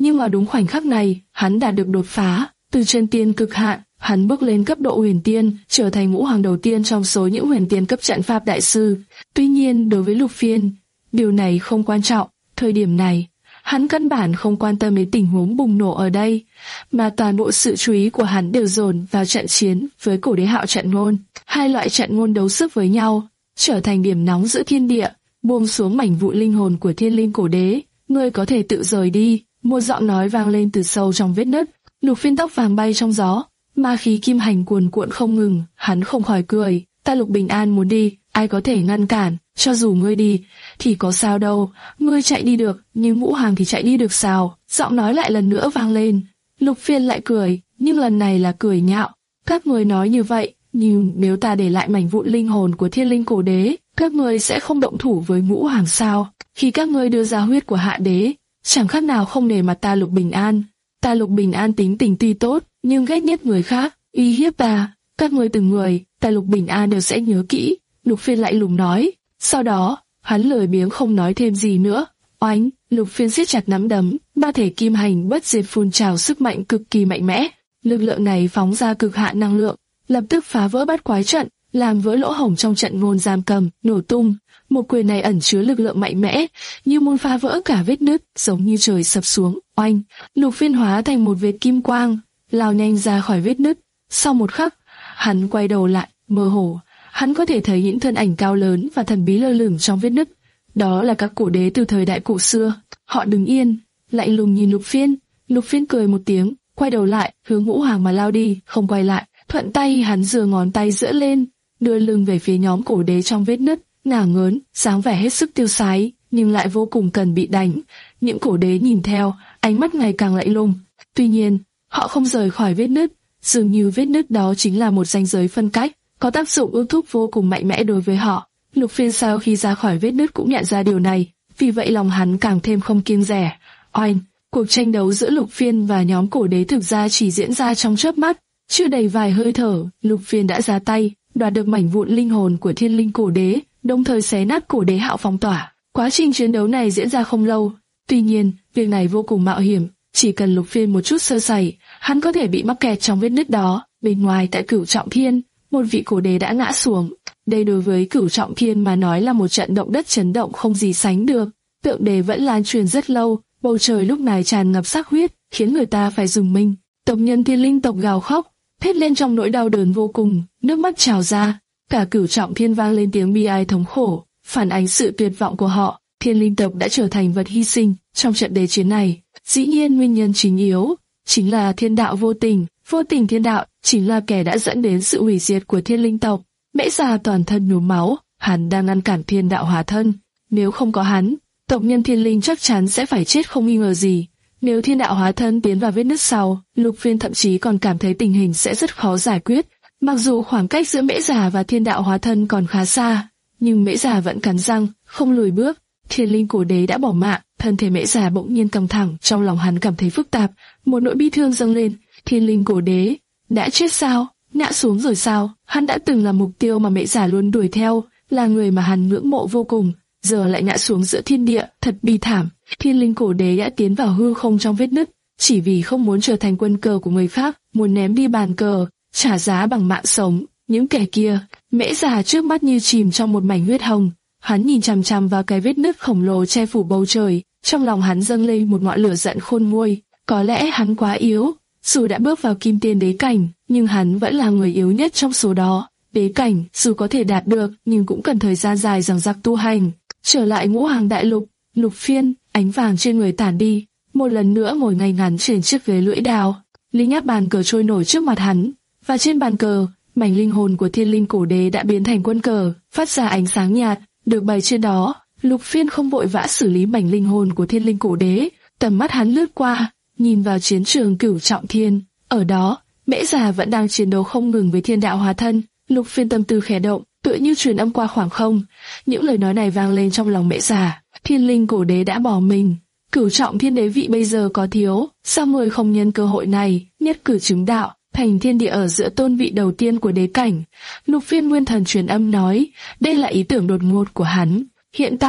Nhưng vào đúng khoảnh khắc này, hắn đã được đột phá, từ chân tiên cực hạn, hắn bước lên cấp độ huyền tiên, trở thành ngũ hoàng đầu tiên trong số những huyền tiên cấp trận pháp đại sư. Tuy nhiên, đối với Lục Phiên, điều này không quan trọng. Thời điểm này, hắn căn bản không quan tâm đến tình huống bùng nổ ở đây, mà toàn bộ sự chú ý của hắn đều dồn vào trận chiến với Cổ Đế Hạo trận ngôn. Hai loại trận ngôn đấu sức với nhau, trở thành điểm nóng giữa thiên địa, buông xuống mảnh vụn linh hồn của Thiên Linh Cổ Đế. Ngươi có thể tự rời đi. Một giọng nói vang lên từ sâu trong vết nứt. Lục Phiên tóc vàng bay trong gió, ma khí kim hành cuồn cuộn không ngừng. Hắn không khỏi cười. Ta Lục Bình An muốn đi, ai có thể ngăn cản? Cho dù ngươi đi, thì có sao đâu. Ngươi chạy đi được, nhưng Ngũ Hoàng thì chạy đi được sao? Giọng nói lại lần nữa vang lên. Lục Phiên lại cười, nhưng lần này là cười nhạo. Các ngươi nói như vậy, nhưng nếu ta để lại mảnh vụn linh hồn của Thiên Linh Cổ Đế, các ngươi sẽ không động thủ với Ngũ Hoàng sao? Khi các ngươi đưa ra huyết của Hạ Đế, chẳng khác nào không nể mặt ta Lục Bình An. Ta Lục Bình An tính tình tuy tốt, nhưng ghét nhất người khác, uy hiếp ta. Các ngươi từng người, ta Lục Bình An đều sẽ nhớ kỹ. Lục Phiên lại lùng nói. Sau đó, hắn lười biếng không nói thêm gì nữa. Oánh, Lục Phiên siết chặt nắm đấm, ba thể kim hành bất diệt phun trào sức mạnh cực kỳ mạnh mẽ. Lực lượng này phóng ra cực hạn năng lượng, lập tức phá vỡ bát quái trận, làm vỡ lỗ hổng trong trận ngôn giam cầm, nổ tung. Một quyền này ẩn chứa lực lượng mạnh mẽ, như muốn phá vỡ cả vết nứt, giống như trời sập xuống. Oanh, Lục Phiên hóa thành một vệt kim quang, lao nhanh ra khỏi vết nứt. Sau một khắc, hắn quay đầu lại, mơ hồ, hắn có thể thấy những thân ảnh cao lớn và thần bí lơ lửng trong vết nứt. Đó là các cổ đế từ thời đại cổ xưa. Họ đứng yên, lạnh lùng nhìn Lục Phiên. Lục Phiên cười một tiếng, quay đầu lại, hướng Ngũ Hoàng mà lao đi, không quay lại. Thuận tay hắn giơ ngón tay giữa lên, đưa lưng về phía nhóm cổ đế trong vết nứt, ngả ngớn, dáng vẻ hết sức tiêu sái, nhưng lại vô cùng cần bị đánh. Những cổ đế nhìn theo, ánh mắt ngày càng lạnh lùng. Tuy nhiên, họ không rời khỏi vết nứt, dường như vết nứt đó chính là một ranh giới phân cách, có tác dụng ước thúc vô cùng mạnh mẽ đối với họ. Lục Phiên sau khi ra khỏi vết nứt cũng nhận ra điều này, vì vậy lòng hắn càng thêm không kiêng dè. Oanh, cuộc tranh đấu giữa Lục Phiên và nhóm cổ đế thực ra chỉ diễn ra trong chớp mắt, chưa đầy vài hơi thở, Lục Phiên đã ra tay, đoạt được mảnh vụn linh hồn của Thiên Linh Cổ Đế, đồng thời xé nát Cổ Đế Hạo phong tỏa. Quá trình chiến đấu này diễn ra không lâu, tuy nhiên, việc này vô cùng mạo hiểm, chỉ cần Lục Phiên một chút sơ sẩy, hắn có thể bị mắc kẹt trong vết nứt đó. Bên ngoài tại Cửu Trọng Thiên, một vị cổ đế đã ngã xuống. Đây đối với Cửu Trọng Thiên mà nói là một trận động đất chấn động không gì sánh được. Tượng đế vẫn lan truyền rất lâu, bầu trời lúc này tràn ngập sắc huyết, khiến người ta phải rùng mình. Tộc nhân Thiên Linh tộc gào khóc, thét lên trong nỗi đau đớn vô cùng, nước mắt trào ra. Cả Cửu Trọng Thiên vang lên tiếng bi ai thống khổ, phản ánh sự tuyệt vọng của họ. Thiên Linh tộc đã trở thành vật hy sinh trong trận đế chiến này. Dĩ nhiên nguyên nhân chính yếu chính là thiên đạo vô tình, vô tình thiên đạo chính là kẻ đã dẫn đến sự hủy diệt của Thiên Linh tộc. Mễ Già toàn thân nhuốm máu, hắn đang ngăn cản thiên đạo hóa thân. Nếu không có hắn, tộc nhân Thiên Linh chắc chắn sẽ phải chết không nghi ngờ gì. Nếu thiên đạo hóa thân tiến vào vết nứt sau, Lục Phiên thậm chí còn cảm thấy tình hình sẽ rất khó giải quyết. Mặc dù khoảng cách giữa Mễ Già và thiên đạo hóa thân còn khá xa, nhưng Mễ Già vẫn cắn răng, không lùi bước. Thiên Linh Cổ Đế đã bỏ mạng, thân thể Mễ Già bỗng nhiên căng thẳng, trong lòng hắn cảm thấy phức tạp, một nỗi bi thương dâng lên. Thiên Linh Cổ Đế đã chết sao? Ngã xuống rồi sao? Hắn đã từng là mục tiêu mà Mễ Già luôn đuổi theo, là người mà hắn ngưỡng mộ vô cùng, giờ lại ngã xuống giữa thiên địa, thật bi thảm. Thiên Linh Cổ Đế đã tiến vào hư không trong vết nứt, chỉ vì không muốn trở thành quân cờ của người khác, muốn ném đi bàn cờ, trả giá bằng mạng sống. Những kẻ kia, Mễ Già trước mắt như chìm trong một mảnh huyết hồng. Hắn nhìn chằm chằm vào cái vết nứt khổng lồ che phủ bầu trời, trong lòng hắn dâng lên một ngọn lửa giận khôn nguôi. Có lẽ hắn quá yếu, dù đã bước vào kim tiên đế cảnh, nhưng hắn vẫn là người yếu nhất trong số đó. Đế cảnh, dù có thể đạt được, nhưng cũng cần thời gian dài dằng dặc tu hành. Trở lại Ngũ Hoàng đại lục, Lục Phiên, ánh vàng trên người tản đi, một lần nữa ngồi ngay ngắn trên chiếc ghế lưỡi đao. Linh áp bàn cờ trôi nổi trước mặt hắn, và trên bàn cờ, mảnh linh hồn của Thiên Linh Cổ Đế đã biến thành quân cờ, phát ra ánh sáng nhạt, được bày trên đó. Lục Phiên không vội vã xử lý mảnh linh hồn của Thiên Linh Cổ Đế, tầm mắt hắn lướt qua, nhìn vào chiến trường Cửu Trọng Thiên. Ở đó, Mễ Già vẫn đang chiến đấu không ngừng với thiên đạo hóa thân. Lục Phiên tâm tư khẽ động, tựa như truyền âm qua khoảng không. Những lời nói này vang lên trong lòng Mễ Già. Thiên Linh Cổ Đế đã bỏ mình, Cửu Trọng Thiên đế vị bây giờ có thiếu, sao người không nhân cơ hội này, nhất cử chứng đạo, thành thiên địa ở giữa tôn vị đầu tiên của đế cảnh. Lục Phiên nguyên thần truyền âm nói, đây là ý tưởng đột ngột của hắn. Hiện tại,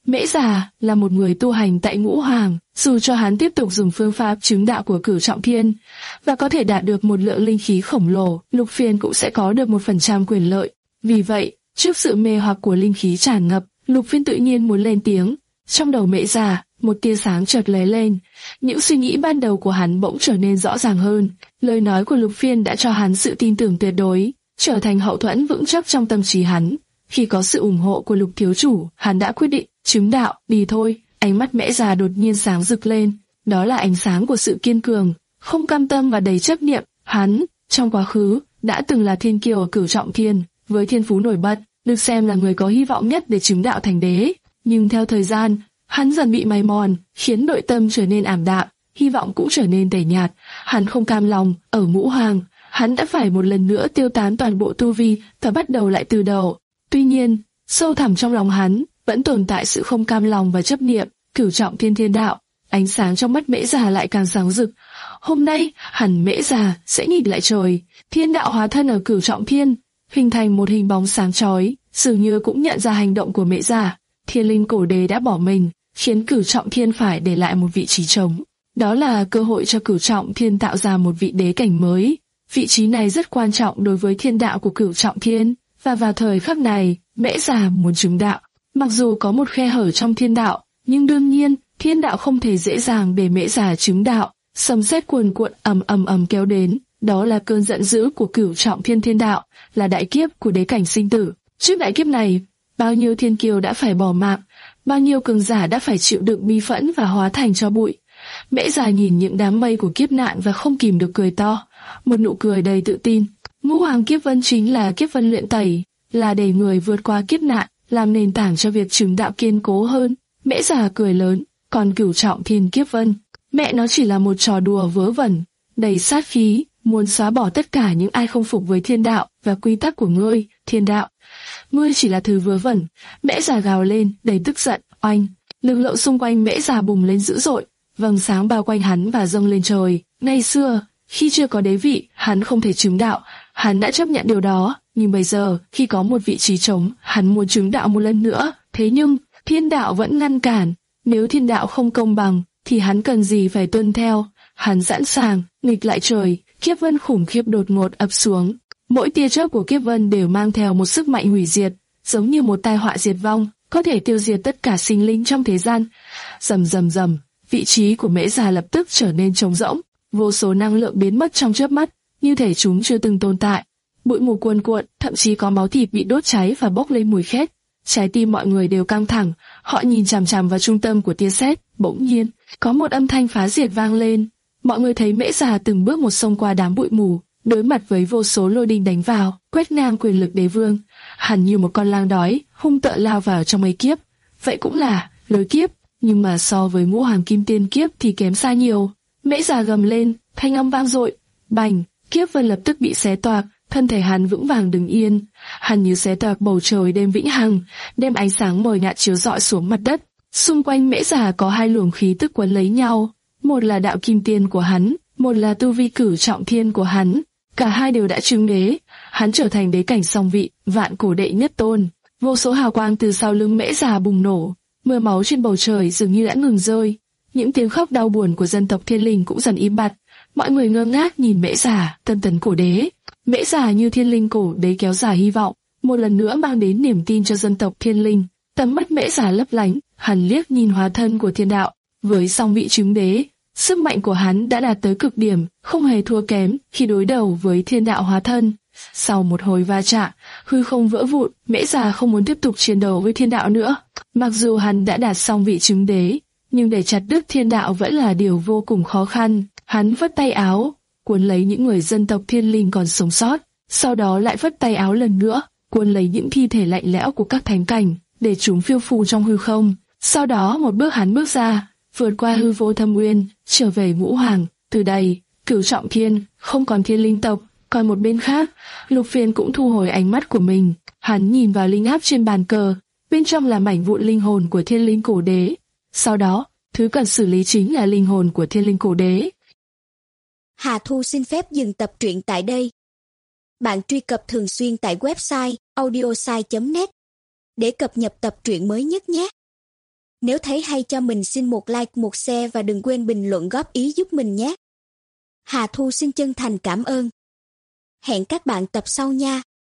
Mễ Già là một người tu hành tại Ngũ Hoàng, dù cho hắn tiếp tục dùng phương pháp chứng đạo của Cửu Trọng Thiên và có thể đạt được một lượng linh khí khổng lồ, Lục Phiên cũng sẽ có được một phần trăm quyền lợi. Vì vậy, trước sự mê hoặc của linh khí tràn ngập, Lục Phiên tự nhiên muốn lên tiếng. Trong đầu Mễ Già, một tia sáng chợt lóe lên, những suy nghĩ ban đầu của hắn bỗng trở nên rõ ràng hơn. Lời nói của Lục Phiên đã cho hắn sự tin tưởng tuyệt đối, trở thành hậu thuẫn vững chắc trong tâm trí hắn. Khi có sự ủng hộ của Lục thiếu chủ, hắn đã quyết định chứng đạo. Đi thôi. Ánh mắt Mễ Già đột nhiên sáng rực lên, đó là ánh sáng của sự kiên cường, không cam tâm và đầy chấp niệm. Hắn, trong quá khứ, đã từng là thiên kiêu ở Cửu Trọng Thiên, với thiên phú nổi bật, được xem là người có hy vọng nhất để chứng đạo thành đế. Nhưng theo thời gian, hắn dần bị mài mòn, khiến nội tâm trở nên ảm đạm, hy vọng cũng trở nên tẻ nhạt. Hắn không cam lòng, ở Ngũ Hoàng, hắn đã phải một lần nữa tiêu tán toàn bộ tu vi và bắt đầu lại từ đầu. Tuy nhiên, sâu thẳm trong lòng hắn vẫn tồn tại sự không cam lòng và chấp niệm. Cửu Trọng Thiên thiên đạo, ánh sáng trong mắt Mễ Già lại càng sáng rực. Hôm nay, hẳn Mễ Già sẽ nhìn lại trời. Thiên đạo hóa thân ở Cửu Trọng Thiên, hình thành một hình bóng sáng chói, dường như cũng nhận ra hành động của Mễ Già. Thiên linh cổ đế đã bỏ mình, khiến Cửu Trọng Thiên phải để lại một vị trí trống. Đó là cơ hội cho Cửu Trọng Thiên tạo ra một vị đế cảnh mới. Vị trí này rất quan trọng đối với thiên đạo của Cửu Trọng Thiên, và vào thời khắc này, Mễ Già muốn chứng đạo. Mặc dù có một khe hở trong thiên đạo, nhưng đương nhiên, thiên đạo không thể dễ dàng để Mễ Già chứng đạo. Sấm sét cuồn cuộn ầm ầm ầm kéo đến, đó là cơn giận dữ của Cửu Trọng Thiên thiên đạo, là đại kiếp của đế cảnh sinh tử. Trước đại kiếp này, bao nhiêu thiên kiêu đã phải bỏ mạng, bao nhiêu cường giả đã phải chịu đựng bi phẫn và hóa thành tro bụi. Mễ Già nhìn những đám mây của kiếp nạn và không kìm được cười to, một nụ cười đầy tự tin. Ngũ Hoàng kiếp vân chính là kiếp vân luyện tẩy, là để người vượt qua kiếp nạn, làm nền tảng cho việc chứng đạo kiên cố hơn. Mễ Già cười lớn, còn Cửu Trọng Thiên kiếp vân, mẹ nó chỉ là một trò đùa vớ vẩn, đầy sát khí, muốn xóa bỏ tất cả những ai không phục với thiên đạo và quy tắc của ngươi. Thiên đạo, ngươi chỉ là thứ vớ vẩn. Mễ Già gào lên, đầy tức giận. Oanh, lực lượng xung quanh Mễ Già bùng lên dữ dội, vầng sáng bao quanh hắn và dâng lên trời. Ngày xưa, khi chưa có đế vị, hắn không thể chứng đạo, hắn đã chấp nhận điều đó. Nhưng bây giờ, khi có một vị trí trống, hắn muốn chứng đạo một lần nữa. Thế nhưng, thiên đạo vẫn ngăn cản. Nếu thiên đạo không công bằng, thì hắn cần gì phải tuân theo. Hắn sẵn sàng nghịch lại trời. Kiếp vân khủng khiếp đột ngột ập xuống. Mỗi tia chớp của kiếp vân đều mang theo một sức mạnh hủy diệt, giống như một tai họa diệt vong, có thể tiêu diệt tất cả sinh linh trong thế gian. Rầm rầm rầm, vị trí của Mễ Già lập tức trở nên trống rỗng, vô số năng lượng biến mất trong chớp mắt, như thể chúng chưa từng tồn tại. Bụi mù cuồn cuộn, thậm chí có máu thịt bị đốt cháy và bốc lên mùi khét. Trái tim mọi người đều căng thẳng, họ nhìn chằm chằm vào trung tâm của tia sét. Bỗng nhiên, có một âm thanh phá diệt vang lên. Mọi người thấy Mễ Già từng bước một xông qua đám bụi mù, đối mặt với vô số lôi đình đánh vào, quét ngang quyền lực đế vương. Hắn như một con lang đói, hung tợn lao vào trong mây kiếp. Vậy cũng là lôi kiếp, nhưng mà so với Ngũ Hoàng Kim Tiên kiếp thì kém xa nhiều. Mễ Già gầm lên, thanh âm vang dội, bành, kiếp vân lập tức bị xé toạc, thân thể hắn vững vàng đứng yên. Hắn như xé toạc bầu trời đêm vĩnh hằng, đem ánh sáng mờ nhạt chiếu rọi xuống mặt đất. Xung quanh Mễ Già có hai luồng khí tức quấn lấy nhau, một là đạo kim tiên của hắn, một là tu vi Cửu Trọng Thiên của hắn. Cả hai đều đã chứng đế, hắn trở thành đế cảnh song vị, vạn cổ đệ nhất tôn. Vô số hào quang từ sau lưng Mễ Già bùng nổ, mưa máu trên bầu trời dường như đã ngừng rơi. Những tiếng khóc đau buồn của dân tộc Thiên Linh cũng dần im bặt. Mọi người ngơ ngác nhìn Mễ Già, tân tấn cổ đế. Mễ Già như Thiên Linh cổ đế kéo dài hy vọng, một lần nữa mang đến niềm tin cho dân tộc Thiên Linh. Tầm mắt Mễ Già lấp lánh, hắn liếc nhìn hóa thân của thiên đạo, với song vị chứng đế. Sức mạnh của hắn đã đạt tới cực điểm, không hề thua kém khi đối đầu với thiên đạo hóa thân. Sau một hồi va chạm, hư không vỡ vụn, Mễ Già không muốn tiếp tục chiến đấu với thiên đạo nữa. Mặc dù hắn đã đạt xong vị chứng đế, nhưng để chặt đứt thiên đạo vẫn là điều vô cùng khó khăn. Hắn vất tay áo, cuốn lấy những người dân tộc Thiên Linh còn sống sót, sau đó lại vất tay áo lần nữa, cuốn lấy những thi thể lạnh lẽo của các thánh cảnh, để chúng phiêu phù trong hư không. Sau đó một bước hắn bước ra, vượt qua hư vô thâm uyên, trở về Ngũ Hoàng. Từ đây, Cửu Trọng Thiên không còn thiên linh tộc. Còn một bên khác, Lục Phiên cũng thu hồi ánh mắt của mình. Hắn nhìn vào linh áp trên bàn cờ, bên trong là mảnh vụn linh hồn của thiên linh cổ đế. Sau đó, thứ cần xử lý chính là linh hồn của thiên linh cổ đế. Hà Thu xin phép dừng tập truyện tại đây. Bạn truy cập thường xuyên tại website audiosai chấm net để cập nhật tập truyện mới nhất nhé. Nếu thấy hay cho mình xin một like, một share và đừng quên bình luận góp ý giúp mình nhé. Hà Thu xin chân thành cảm ơn. Hẹn các bạn tập sau nha.